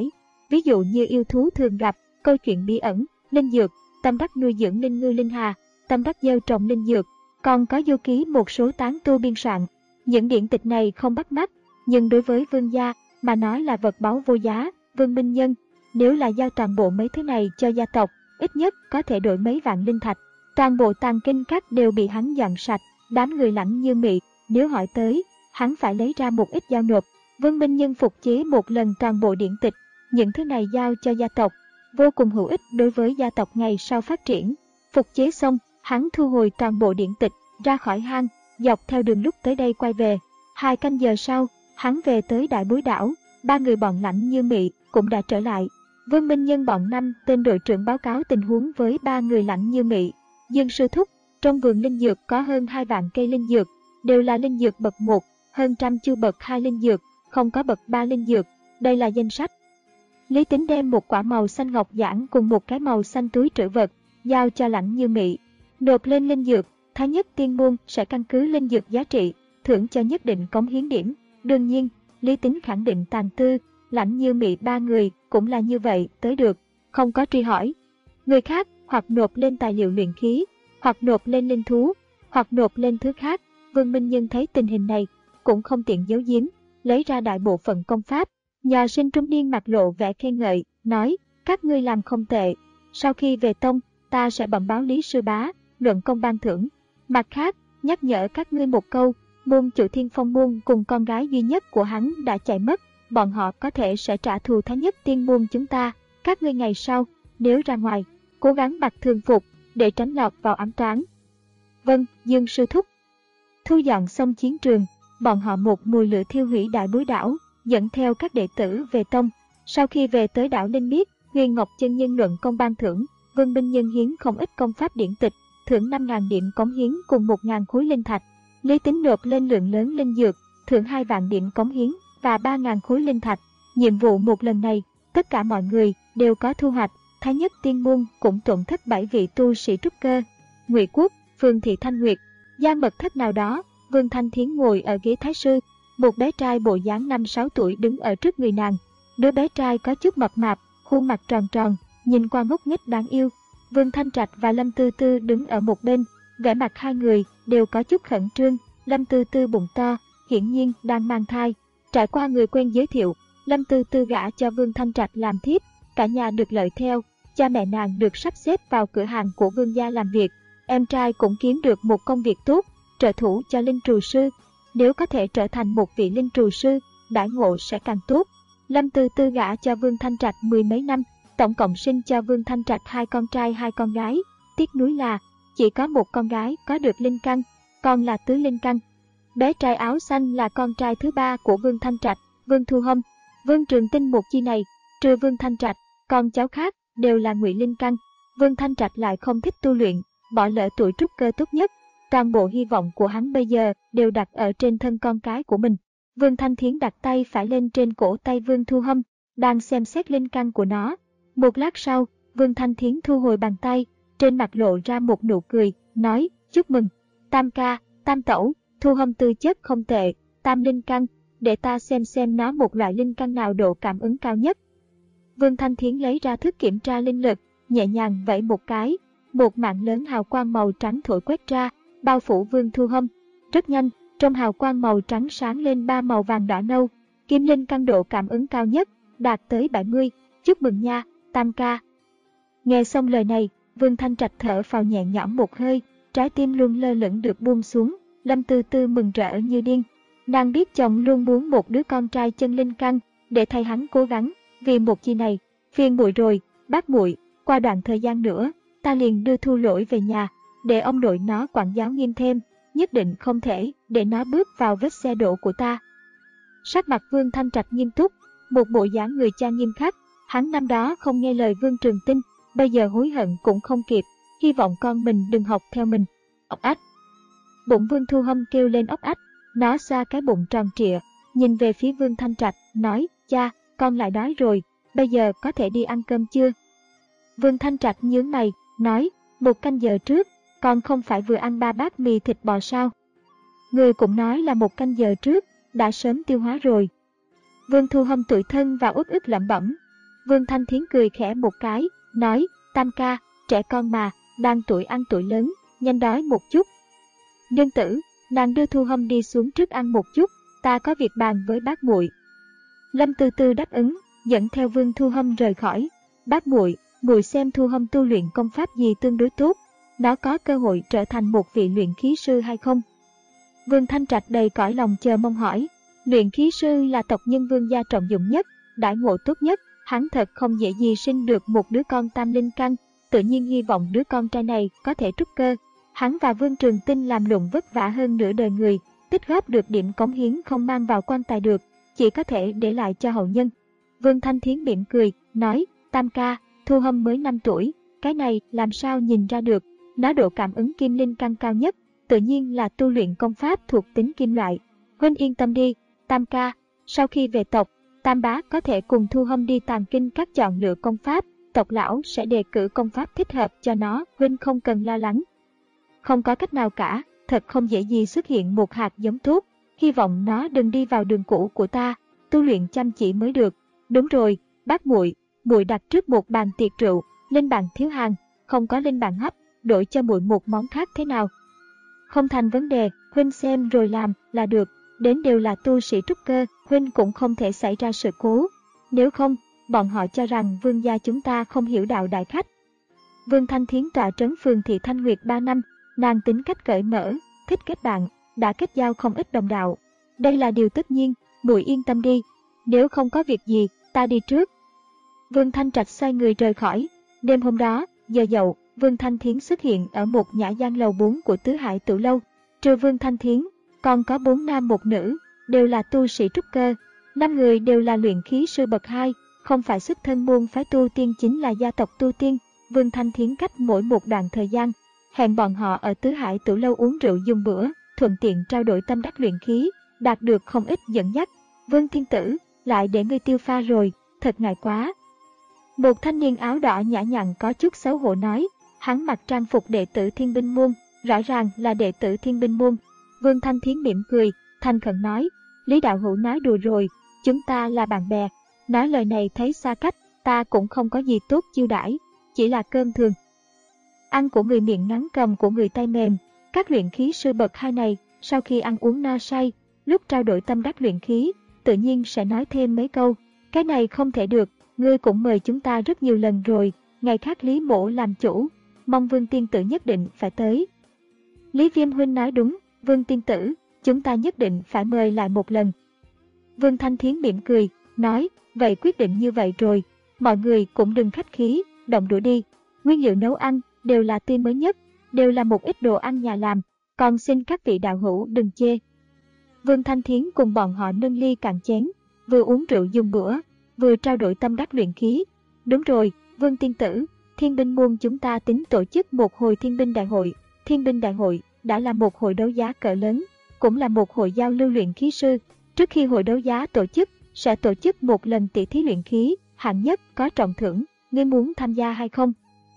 ví dụ như yêu thú thường gặp, câu chuyện bí ẩn, linh dược, tâm đắc nuôi dưỡng linh ngư linh hà, tâm đắc gieo trồng linh dược, còn có du ký một số tán tu biên soạn. Những điển tịch này không bắt mắt, nhưng đối với vương gia mà nói là vật báu vô giá. Vương Minh Nhân nếu là giao toàn bộ mấy thứ này cho gia tộc, ít nhất có thể đổi mấy vạn linh thạch. Toàn bộ tàng kinh các đều bị hắn dọn sạch, đám người Lãnh Như Mị nếu hỏi tới, hắn phải lấy ra một ít giao nộp. Vương Minh Nhân phục chế một lần toàn bộ điển tịch, những thứ này giao cho gia tộc, vô cùng hữu ích đối với gia tộc ngày sau phát triển. Phục chế xong, hắn thu hồi toàn bộ điển tịch, ra khỏi hang, dọc theo đường lúc tới đây quay về. Hai canh giờ sau, hắn về tới Đại Bối Đảo, ba người bọn Lãnh Như Mị cũng đã trở lại. Vương Minh Nhân bọn năm tên đội trưởng báo cáo tình huống với ba người Lãnh Như Mị. Dương sư thúc, trong vườn linh dược có hơn hai vạn cây linh dược, đều là linh dược bậc một, hơn trăm chu bậc hai linh dược, không có bậc ba linh dược. Đây là danh sách. Lý Tính đem một quả màu xanh ngọc giản cùng một cái màu xanh túi trữ vật, giao cho Lãnh Như Mị. Nộp lên linh dược, Thái Nhất Tiên Môn sẽ căn cứ linh dược giá trị, thưởng cho nhất định cống hiến điểm. Đương nhiên, Lý Tính khẳng định Tàn Tư, Lãnh Như Mị ba người cũng là như vậy tới được, không có truy hỏi. Người khác hoặc nộp lên tài liệu luyện khí, hoặc nộp lên linh thú, hoặc nộp lên thứ khác. Vương Minh Nhân thấy tình hình này, cũng không tiện giấu giếm, lấy ra đại bộ phận công pháp. Nhà sinh trung niên mặt lộ vẻ khen ngợi, nói, các ngươi làm không tệ. Sau khi về tông, ta sẽ bẩm báo Lý sư bá, luận công ban thưởng. Mặt khác, nhắc nhở các ngươi một câu, môn chủ Thiên Phong môn cùng con gái duy nhất của hắn đã chạy mất, bọn họ có thể sẽ trả thù Thái Nhất Tiên môn chúng ta. Các ngươi ngày sau, nếu ra ngoài, cố gắng mặc thường phục, để tránh lọt vào ám toán. Vâng, Dương sư thúc. Thu dọn xong chiến trường, bọn họ một mùi lửa thiêu hủy Đại Bối Đảo, dẫn theo các đệ tử về tông. Sau khi về tới đảo Linh Miết, Huyền Ngọc chân nhân luận công ban thưởng, Vương Minh Nhân hiến không ít công pháp điển tịch, thưởng năm nghìn điểm cống hiến cùng một nghìn khối linh thạch. Lý Tính nộp lên lượng lớn linh dược, thưởng hai vạn điểm cống hiến và ba nghìn khối linh thạch. Nhiệm vụ một lần này, tất cả mọi người đều có thu hoạch. Thái Nhất Tiên môn cũng tổn thất bảy vị tu sĩ trúc cơ. Ngụy Quốc, Phương Thị Thanh Nguyệt, gian mật thất nào đó, Vương Thanh Thiến ngồi ở ghế thái sư, một bé trai bộ dáng năm sáu tuổi đứng ở trước người nàng. Đứa bé trai có chút mập mạp, khuôn mặt tròn tròn, nhìn qua ngốc nghếch đáng yêu. Vương Thanh Trạch và Lâm Tư Tư đứng ở một bên, vẻ mặt hai người đều có chút khẩn trương. Lâm Tư Tư bụng to, hiển nhiên đang mang thai. Trải qua người quen giới thiệu, Lâm Tư Tư gả cho Vương Thanh Trạch làm thiếp, cả nhà được lợi theo. Cha mẹ nàng được sắp xếp vào cửa hàng của Vương gia làm việc. Em trai cũng kiếm được một công việc tốt, trợ thủ cho linh trù sư. Nếu có thể trở thành một vị linh trù sư, đãi ngộ sẽ càng tốt. Lâm Tư Tư gả cho Vương Thanh Trạch mười mấy năm, tổng cộng sinh cho Vương Thanh Trạch hai con trai hai con gái. Tiếc nuối là chỉ có một con gái có được linh căn, còn là tứ linh căn. Bé trai áo xanh là con trai thứ ba của Vương Thanh Trạch, Vương Thu Hâm, Vương Trường Tinh một chi này, trừ Vương Thanh Trạch, con cháu khác đều là ngụy linh căn. Vương Thanh Trạch lại không thích tu luyện, bỏ lỡ tuổi trúc cơ tốt nhất. Toàn bộ hy vọng của hắn bây giờ đều đặt ở trên thân con cái của mình. Vương Thanh Thiến đặt tay phải lên trên cổ tay Vương Thu Hâm, đang xem xét linh căn của nó. Một lát sau, Vương Thanh Thiến thu hồi bàn tay, trên mặt lộ ra một nụ cười, nói, chúc mừng. Tam ca, Tam tẩu, Thu Hâm tư chất không tệ, tam linh căn, để ta xem xem nó một loại linh căn nào độ cảm ứng cao nhất. Vương Thanh Thiến lấy ra thước kiểm tra linh lực, nhẹ nhàng vẫy một cái, một mạng lớn hào quang màu trắng thổi quét ra, bao phủ Vương Thu Hâm. Rất nhanh, trong hào quang màu trắng sáng lên ba màu vàng đỏ nâu, kim linh căn độ cảm ứng cao nhất, đạt tới bảy mươi. Chúc mừng nha, Tam ca. Nghe xong lời này, Vương Thanh Trạch thở phào nhẹ nhõm một hơi, trái tim luôn lơ lửng được buông xuống. Lâm Tư Tư mừng rỡ như điên. Nàng biết chồng luôn muốn một đứa con trai chân linh căn, để thay hắn cố gắng. Vì một chi này, phiền muội rồi, bác muội, qua đoạn thời gian nữa, ta liền đưa Thu Lỗi về nhà, để ông nội nó quản giáo nghiêm thêm, nhất định không thể để nó bước vào vết xe đổ của ta. Sắc mặt Vương Thanh Trạch nghiêm túc, một bộ dáng người cha nghiêm khắc. Hắn năm đó không nghe lời Vương Trường Tinh, bây giờ hối hận cũng không kịp, hy vọng con mình đừng học theo mình. Ốc ách. Bụng Vương Thu Hâm kêu lên ốc ách, nó xoa cái bụng tròn trịa, nhìn về phía Vương Thanh Trạch, nói, cha, con lại đói rồi, bây giờ có thể đi ăn cơm chưa? Vương Thanh Trạch nhướng mày, nói, một canh giờ trước, con không phải vừa ăn ba bát mì thịt bò sao? Người cũng nói là một canh giờ trước, đã sớm tiêu hóa rồi. Vương Thu Hâm tủi thân và uất ức lẩm bẩm. Vương Thanh Thiến cười khẽ một cái, nói, Tam ca, trẻ con mà, đang tuổi ăn tuổi lớn, nhanh đói một chút. Nương tử, nàng đưa Thu Hâm đi xuống trước ăn một chút, ta có việc bàn với bác muội. Lâm Tư Tư đáp ứng, dẫn theo Vương Thu Hâm rời khỏi. Bác muội, muội xem Thu Hâm tu luyện công pháp gì tương đối tốt, nó có cơ hội trở thành một vị luyện khí sư hay không? Vương Thanh Trạch đầy cõi lòng chờ mong hỏi. Luyện khí sư là tộc nhân Vương gia trọng dụng nhất, đãi ngộ tốt nhất, hắn thật không dễ gì sinh được một đứa con tam linh căn, tự nhiên hy vọng đứa con trai này có thể trúc cơ. Hắn và Vương Trường Tinh làm lụng vất vả hơn nửa đời người, tích góp được điểm cống hiến không mang vào quan tài được, chỉ có thể để lại cho hậu nhân. Vương Thanh Thiến mỉm cười, nói, Tam ca, Thu Hâm mới năm tuổi, cái này làm sao nhìn ra được, nó độ cảm ứng kim linh căn cao nhất, tự nhiên là tu luyện công pháp thuộc tính kim loại. Huynh yên tâm đi, Tam ca, sau khi về tộc, Tam bá có thể cùng Thu Hâm đi tàng kinh các chọn lựa công pháp, tộc lão sẽ đề cử công pháp thích hợp cho nó, huynh không cần lo lắng. Không có cách nào cả, thật không dễ gì xuất hiện một hạt giống tốt, hy vọng nó đừng đi vào đường cũ của ta, tu luyện chăm chỉ mới được. Đúng rồi, bác muội, muội đặt trước một bàn tiệc rượu, lên bàn thiếu hàng, không có lên bàn hấp, đổi cho muội một món khác thế nào? Không thành vấn đề, huynh xem rồi làm là được, đến đều là tu sĩ trúc cơ, huynh cũng không thể xảy ra sự cố. Nếu không, bọn họ cho rằng Vương gia chúng ta không hiểu đạo đại khách. Vương Thanh Thiến tọa trấn phường Thị Thanh Nguyệt ba năm, nàng tính cách cởi mở, thích kết bạn, đã kết giao không ít đồng đạo. Đây là điều tất nhiên, muội yên tâm đi, nếu không có việc gì, ta đi trước. Vương Thanh Trạch xoay người rời khỏi. Đêm hôm đó, giờ dậu, Vương Thanh Thiến xuất hiện ở một nhã gian lầu bốn của Tứ Hải Tử Lâu. Trừ Vương Thanh Thiến, còn có bốn nam một nữ, đều là tu sĩ trúc cơ. Năm người đều là luyện khí sư bậc hai, không phải xuất thân môn phái tu tiên, chính là gia tộc tu tiên. Vương Thanh Thiến cách mỗi một đoạn thời gian, hẹn bọn họ ở Tứ Hải Tử Lâu uống rượu dùng bữa, thuận tiện trao đổi tâm đắc luyện khí, đạt được không ít dẫn dắt. Vương Thiên Tử, lại để ngươi tiêu pha rồi, thật ngại quá. Một thanh niên áo đỏ nhã nhặn có chút xấu hổ nói, hắn mặc trang phục đệ tử Thiên Binh Môn, rõ ràng là đệ tử Thiên Binh Môn. Vương Thanh Thiến mỉm cười, thành khẩn nói, Lý đạo hữu nói đùa rồi, chúng ta là bạn bè. Nói lời này thấy xa cách, ta cũng không có gì tốt chiêu đãi, chỉ là cơm thường. Ăn của người miệng ngắn cầm của người tay mềm, các luyện khí sư bậc hai này, sau khi ăn uống no say, lúc trao đổi tâm đắc luyện khí, tự nhiên sẽ nói thêm mấy câu, cái này không thể được, ngươi cũng mời chúng ta rất nhiều lần rồi, ngày khác Lý mỗ làm chủ, mong Vương tiên tử nhất định phải tới. Lý Viêm huynh nói đúng, Vương tiên tử, chúng ta nhất định phải mời lại một lần. Vương Thanh Thiến mỉm cười, nói, vậy quyết định như vậy rồi, mọi người cũng đừng khách khí, động đũa đi, nguyên liệu nấu ăn đều là tươi mới nhất, đều là một ít đồ ăn nhà làm, còn xin các vị đạo hữu đừng chê. Vương Thanh Thiến cùng bọn họ nâng ly cạn chén, vừa uống rượu dùng bữa, vừa trao đổi tâm đắc luyện khí. Đúng rồi, Vương tiên tử, Thiên Binh Môn chúng ta tính tổ chức một hồi Thiên Binh Đại hội. Thiên Binh Đại hội đã là một hội đấu giá cỡ lớn, cũng là một hội giao lưu luyện khí sư. Trước khi hội đấu giá tổ chức, sẽ tổ chức một lần tỷ thí luyện khí, hạng nhất có trọng thưởng, ngươi muốn tham gia hay không?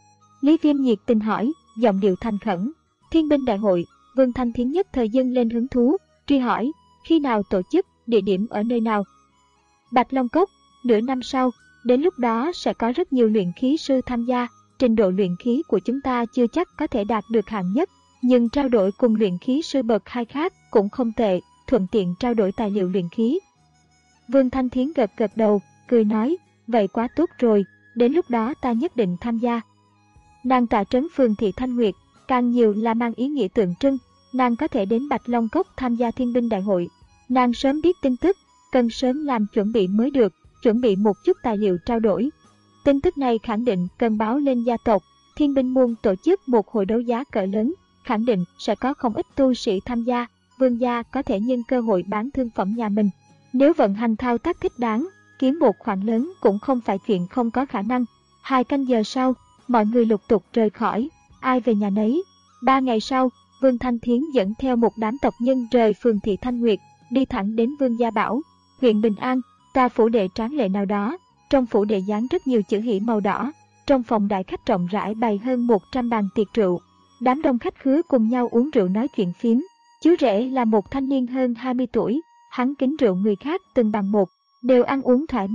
Lý Viêm nhiệt tình hỏi, giọng điệu thành khẩn. Thiên Binh Đại hội, Vương Thanh Thiến nhất thời dâng lên hứng thú, truy hỏi, khi nào tổ chức, địa điểm ở nơi nào? Bạch Long Cốc, nửa năm sau, đến lúc đó sẽ có rất nhiều luyện khí sư tham gia, trình độ luyện khí của chúng ta chưa chắc có thể đạt được hạng nhất, nhưng trao đổi cùng luyện khí sư bậc hai khác cũng không tệ, thuận tiện trao đổi tài liệu luyện khí. Vương Thanh Thiến gật gật đầu, cười nói, vậy quá tốt rồi, đến lúc đó ta nhất định tham gia. Nàng tọa trấn phường Thị Thanh Nguyệt, càng nhiều là mang ý nghĩa tượng trưng, nàng có thể đến Bạch Long Cốc tham gia Thiên Binh Đại hội. Nàng sớm biết tin tức, cần sớm làm chuẩn bị mới được, chuẩn bị một chút tài liệu trao đổi. Tin tức này khẳng định cần báo lên gia tộc, Thiên Binh Môn tổ chức một hội đấu giá cỡ lớn, khẳng định sẽ có không ít tu sĩ tham gia, Vương gia có thể nhân cơ hội bán thương phẩm nhà mình. Nếu vận hành thao tác thích đáng, kiếm một khoản lớn cũng không phải chuyện không có khả năng. Hai canh giờ sau, mọi người lục tục rời khỏi, ai về nhà nấy. Ba ngày sau, Vương Thanh Thiến dẫn theo một đám tộc nhân rời phường Thị Thanh Nguyệt, đi thẳng đến Vương Gia Bảo, huyện Bình An, tòa phủ đệ tráng lệ nào đó. Trong phủ đệ dán rất nhiều chữ hỷ màu đỏ, trong phòng đại khách rộng rãi bày hơn một trăm bàn tiệc rượu. Đám đông khách khứa cùng nhau uống rượu nói chuyện phiếm. Chú rể là một thanh niên hơn hai mươi tuổi, hắn kính rượu người khác từng bằng một, đều ăn uống thoải mái,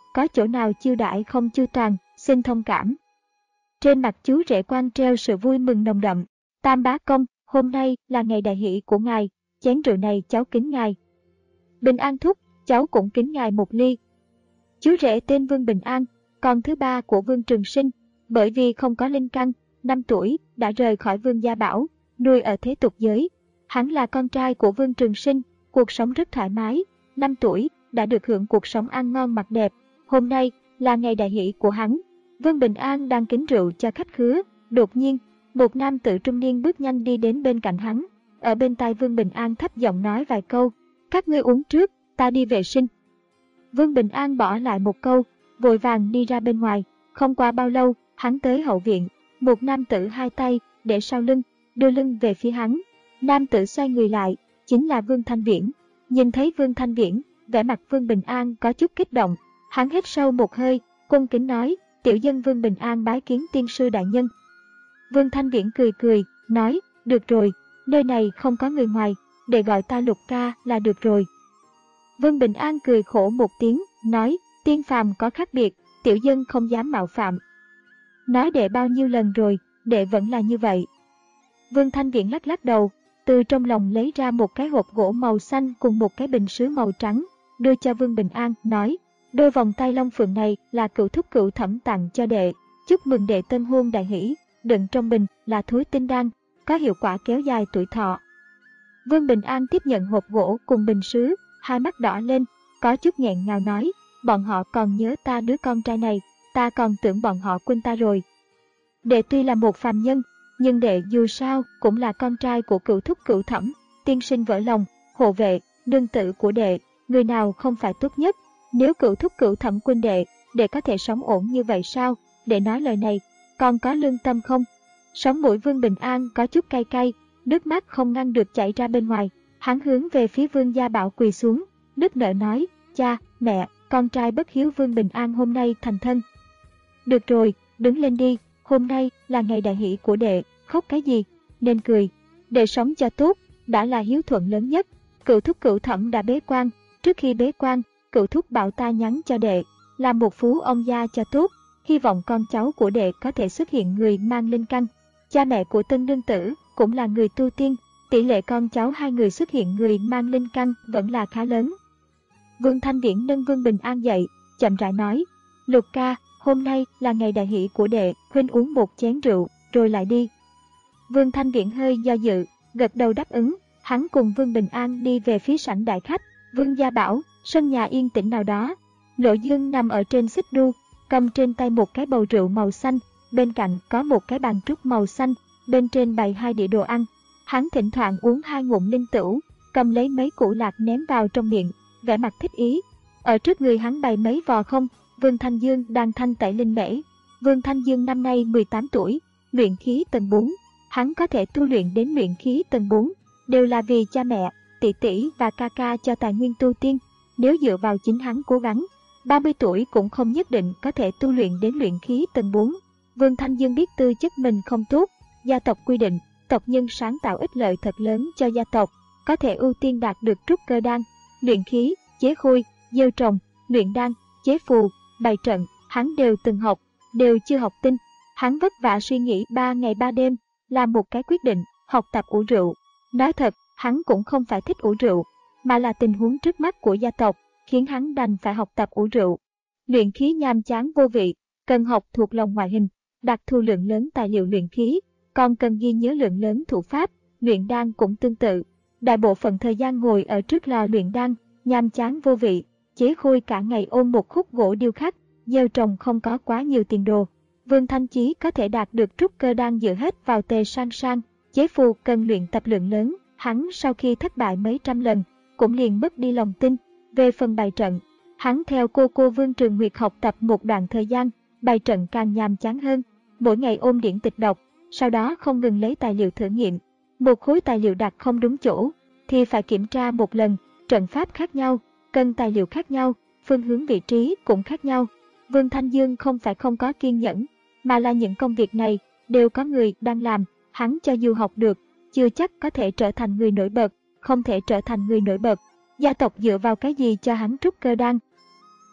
có chỗ nào chiêu đãi không chu toàn, xin thông cảm. Trên mặt chú rể quan treo sự vui mừng nồng đậm. Tam bá công, hôm nay là ngày đại hỷ của ngài, chén rượu này cháu kính ngài. Bình An thúc, cháu cũng kính ngài một ly. Chú rể tên Vương Bình An, con thứ ba của Vương Trường Sinh, bởi vì không có linh căn, năm tuổi đã rời khỏi Vương Gia Bảo, nuôi ở thế tục giới. Hắn là con trai của Vương Trường Sinh, cuộc sống rất thoải mái, năm tuổi đã được hưởng cuộc sống ăn ngon mặc đẹp. Hôm nay là ngày đại hỷ của hắn. Vương Bình An đang kính rượu cho khách khứa, đột nhiên, một nam tử trung niên bước nhanh đi đến bên cạnh hắn. Ở bên tai Vương Bình An thấp giọng nói vài câu, các ngươi uống trước, ta đi vệ sinh. Vương Bình An bỏ lại một câu, vội vàng đi ra bên ngoài. Không qua bao lâu, hắn tới hậu viện, một nam tử hai tay để sau lưng, đưa lưng về phía hắn. Nam tử xoay người lại, chính là Vương Thanh Viễn. Nhìn thấy Vương Thanh Viễn, vẻ mặt Vương Bình An có chút kích động. Hắn hít sâu một hơi, cung kính nói, tiểu dân Vương Bình An bái kiến tiên sư đại nhân. Vương Thanh Viễn cười cười, nói, được rồi, nơi này không có người ngoài, để gọi ta Lục ca là được rồi. Vương Bình An cười khổ một tiếng, nói, tiên phàm có khác biệt, tiểu dân không dám mạo phạm. Nói đệ bao nhiêu lần rồi, đệ vẫn là như vậy. Vương Thanh Viễn lắc lắc đầu, từ trong lòng lấy ra một cái hộp gỗ màu xanh cùng một cái bình sứ màu trắng, đưa cho Vương Bình An, nói, đôi vòng tay long phượng này là cựu thúc cựu thẩm tặng cho đệ, chúc mừng đệ tân hôn đại hỷ, đựng trong bình là thối tinh đan, có hiệu quả kéo dài tuổi thọ. Vương Bình An tiếp nhận hộp gỗ cùng bình sứ, hai mắt đỏ lên, có chút nghẹn ngào nói, bọn họ còn nhớ ta đứa con trai này, ta còn tưởng bọn họ quên ta rồi. Đệ tuy là một phàm nhân, nhưng đệ dù sao cũng là con trai của cựu thúc cựu thẩm, tiên sinh vỡ lòng, hộ vệ, nương tử của đệ, người nào không phải tốt nhất. Nếu cựu thúc cựu thẩm quên đệ, đệ có thể sống ổn như vậy sao? Đệ nói lời này, còn có lương tâm không? Sống mũi Vương Bình An có chút cay cay, nước mắt không ngăn được chảy ra bên ngoài. Hắn hướng về phía Vương Gia Bảo quỳ xuống, nức nở nói, cha, mẹ, con trai bất hiếu Vương Bình An hôm nay thành thân. Được rồi, đứng lên đi, hôm nay là ngày đại hỷ của đệ, khóc cái gì, nên cười. Đệ sống cho tốt, đã là hiếu thuận lớn nhất. Cựu thúc cựu thẩm đã bế quan, trước khi bế quan, cựu thúc bảo ta nhắn cho đệ, làm một phú ông gia cho tốt, hy vọng con cháu của đệ có thể xuất hiện người mang linh căn. Cha mẹ của tân nương tử cũng là người tu tiên, tỷ lệ con cháu hai người xuất hiện người mang linh căn vẫn là khá lớn. Vương Thanh Viễn nâng Vương Bình An dậy, chậm rãi nói, Lục ca, hôm nay là ngày đại hỷ của đệ, huynh uống một chén rượu, rồi lại đi. Vương Thanh Viễn hơi do dự, gật đầu đáp ứng, hắn cùng Vương Bình An đi về phía sảnh đại khách, Vương Gia Bảo, sân nhà yên tĩnh nào đó. Lộ Dương nằm ở trên xích đu, cầm trên tay một cái bầu rượu màu xanh, bên cạnh có một cái bàn trúc màu xanh, bên trên bày hai đĩa đồ ăn. Hắn thỉnh thoảng uống hai ngụm linh tửu, cầm lấy mấy củ lạc ném vào trong miệng, vẻ mặt thích ý. Ở trước người hắn bày mấy vò không, Vương Thanh Dương đang thanh tẩy linh mễ. Vương Thanh Dương năm nay mười tám tuổi, luyện khí tầng bốn. Hắn có thể tu luyện đến luyện khí tầng bốn, đều là vì cha mẹ, tỷ tỷ và ca ca cho tài nguyên tu tiên. Nếu dựa vào chính hắn cố gắng, ba mươi tuổi cũng không nhất định có thể tu luyện đến luyện khí tầng bốn. Vương Thanh Dương biết tư chất mình không tốt, gia tộc quy định, tộc nhân sáng tạo ích lợi thật lớn cho gia tộc, có thể ưu tiên đạt được trúc cơ đan, luyện khí, chế khôi, gieo trồng, luyện đan, chế phù, bày trận, hắn đều từng học, đều chưa học tinh. Hắn vất vả suy nghĩ ba ngày ba đêm, làm một cái quyết định, học tập ủ rượu. Nói thật, hắn cũng không phải thích ủ rượu, mà là tình huống trước mắt của gia tộc, khiến hắn đành phải học tập ủ rượu. Luyện khí nhàm chán vô vị, cần học thuộc lòng ngoại hình, đặc thù lượng lớn tài liệu luyện khí, còn cần ghi nhớ lượng lớn thủ pháp. Luyện đan cũng tương tự, đại bộ phận thời gian ngồi ở trước lò luyện đan, nhàm chán vô vị. Chế khôi cả ngày ôm một khúc gỗ điêu khắc, gieo trồng không có quá nhiều tiền đồ. Vương Thanh Chí có thể đạt được trúc cơ đan dựa hết vào Tề Sang Sang. Chế phù cần luyện tập lượng lớn, hắn sau khi thất bại mấy trăm lần, cũng liền mất đi lòng tin. Về phần bày trận, hắn theo cô cô Vương Trường Nguyệt học tập một đoạn thời gian, bày trận càng nhàm chán hơn, mỗi ngày ôm điển tịch đọc, sau đó không ngừng lấy tài liệu thử nghiệm. Một khối tài liệu đặt không đúng chỗ, thì phải kiểm tra một lần, trận pháp khác nhau, cần tài liệu khác nhau, phương hướng vị trí cũng khác nhau. Vương Thanh Dương không phải không có kiên nhẫn, mà là những công việc này đều có người đang làm, hắn cho dù học được, chưa chắc có thể trở thành người nổi bật, không thể trở thành người nổi bật. Gia tộc dựa vào cái gì cho hắn trúc cơ đan?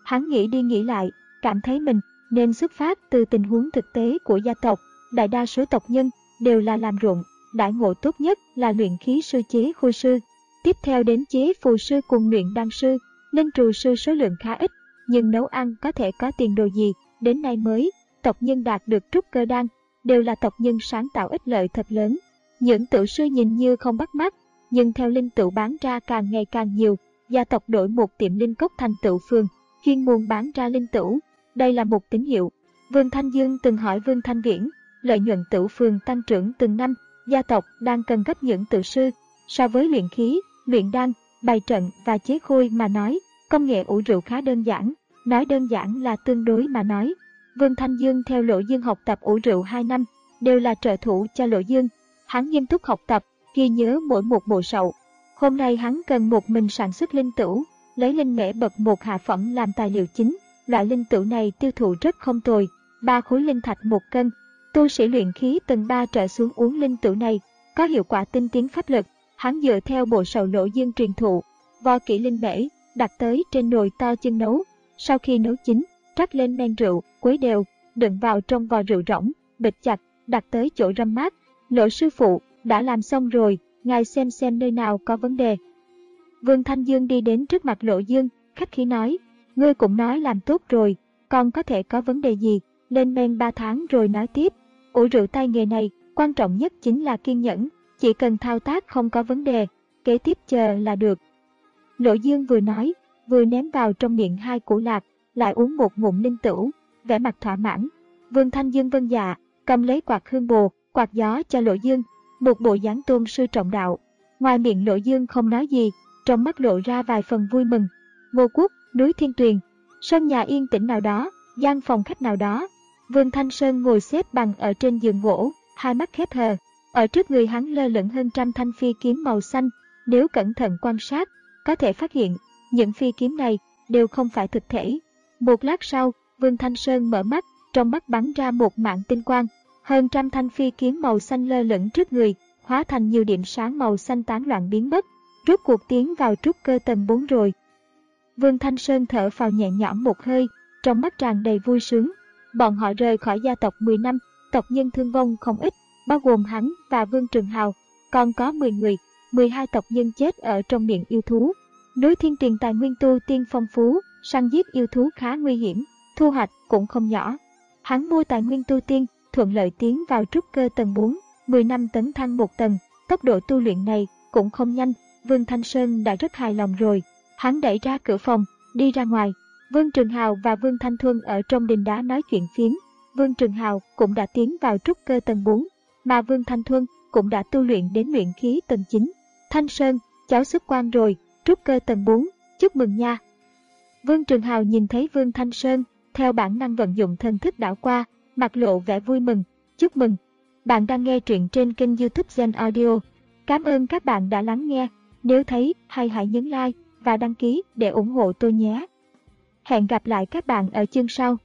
Hắn nghĩ đi nghĩ lại, cảm thấy mình nên xuất phát từ tình huống thực tế của gia tộc. Đại đa số tộc nhân đều là làm ruộng, đãi ngộ tốt nhất là luyện khí sư chế khôi sư. Tiếp theo đến chế phù sư cùng luyện đan sư, linh trù sư số lượng khá ít, nhưng nấu ăn có thể có tiền đồ gì. Đến nay mới, tộc nhân đạt được trúc cơ đan, đều là tộc nhân sáng tạo ích lợi thật lớn. Những tửu sư nhìn như không bắt mắt, nhưng theo linh tửu bán ra càng ngày càng nhiều, gia tộc đổi một tiệm linh cốc thành tửu phường, chuyên môn bán ra linh tửu. Đây là một tín hiệu. Vương Thanh Dương từng hỏi Vương Thanh Viễn, lợi nhuận tửu phường tăng trưởng từng năm, gia tộc đang cần gấp những tửu sư. So với luyện khí, luyện đan, bày trận và chế khôi mà nói, công nghệ ủ rượu khá đơn giản. Nói đơn giản là tương đối mà nói. Vương Thanh Dương theo Lỗ Dương học tập ủ rượu hai năm, đều là trợ thủ cho Lỗ Dương. Hắn nghiêm túc học tập, ghi nhớ mỗi một bộ sậu. Hôm nay hắn cần một mình sản xuất linh tửu, lấy linh mễ bậc một hạ phẩm làm tài liệu chính. Loại linh tửu này tiêu thụ rất không tồi, ba khối linh thạch một cân. Tu sĩ luyện khí tầng ba trở xuống uống linh tửu này, có hiệu quả tinh tiến pháp lực. Hắn dựa theo bộ sậu Lỗ Dương truyền thụ, vo kỹ linh mễ, đặt tới trên nồi to chưng nấu. Sau khi nấu chín, rắc lên men rượu, quấy đều, đựng vào trong vò rượu rỗng, bịt chặt, đặt tới chỗ râm mát. Lỗ sư phụ, đã làm xong rồi, ngài xem xem nơi nào có vấn đề. Vương Thanh Dương đi đến trước mặt Lỗ Dương, khách khí nói, ngươi cũng nói làm tốt rồi, còn có thể có vấn đề gì, lên men ba tháng rồi nói tiếp. Ủ rượu tay nghề này, quan trọng nhất chính là kiên nhẫn, chỉ cần thao tác không có vấn đề, kế tiếp chờ là được. Lỗ Dương vừa nói, vừa ném vào trong miệng hai củ lạc, lại uống một ngụm linh tửu, vẻ mặt thỏa mãn. Vương Thanh Dương vâng dạ, cầm lấy quạt hương bồ, quạt gió cho Lỗ Dương, một bộ dáng tôn sư trọng đạo. Ngoài miệng Lỗ Dương không nói gì, trong mắt lộ ra vài phần vui mừng. Ngô Quốc, núi Thiên Tuyền, sân nhà yên tĩnh nào đó, gian phòng khách nào đó. Vương Thanh Sơn ngồi xếp bằng ở trên giường gỗ, hai mắt khép hờ. Ở trước người hắn lơ lửng hơn trăm thanh phi kiếm màu xanh, nếu cẩn thận quan sát, có thể phát hiện, những phi kiếm này đều không phải thực thể. Một lát sau, Vương Thanh Sơn mở mắt, trong mắt bắn ra một mảng tinh quang. Hơn trăm thanh phi kiếm màu xanh lơ lửng trước người, hóa thành nhiều điểm sáng màu xanh tán loạn biến mất. Rốt cuộc tiến vào trúc cơ tầng bốn rồi. Vương Thanh Sơn thở phào nhẹ nhõm một hơi, trong mắt tràn đầy vui sướng. Bọn họ rời khỏi gia tộc mười năm, tộc nhân thương vong không ít, bao gồm hắn và Vương Trường Hào, còn có mười người, mười hai tộc nhân chết ở trong miệng yêu thú. Núi Thiên Tuyền tài nguyên tu tiên phong phú, săn giết yêu thú khá nguy hiểm, thu hoạch cũng không nhỏ. Hắn mua tài nguyên tu tiên, thuận lợi tiến vào trúc cơ tầng bốn, mười năm tấn thăng một tầng, tốc độ tu luyện này cũng không nhanh. Vương Thanh Sơn đã rất hài lòng rồi. Hắn đẩy ra cửa phòng, đi ra ngoài. Vương Trường Hào và Vương Thanh Thuân ở trong đình đá nói chuyện phiếm. Vương Trường Hào cũng đã tiến vào trúc cơ tầng bốn, mà Vương Thanh Thuân cũng đã tu luyện đến luyện khí tầng chín. Thanh Sơn, cháu xuất quan rồi, trúc cơ tầng bốn, chúc mừng nha. Vương Trường Hào nhìn thấy Vương Thanh Sơn, theo bản năng vận dụng thần thức đảo qua, mặt lộ vẻ vui mừng. Chúc mừng. Bạn đang nghe truyện trên kênh YouTube Gen Audio. Cảm ơn các bạn đã lắng nghe. Nếu thấy hay hãy nhấn like và đăng ký để ủng hộ tôi nhé. Hẹn gặp lại các bạn ở chương sau.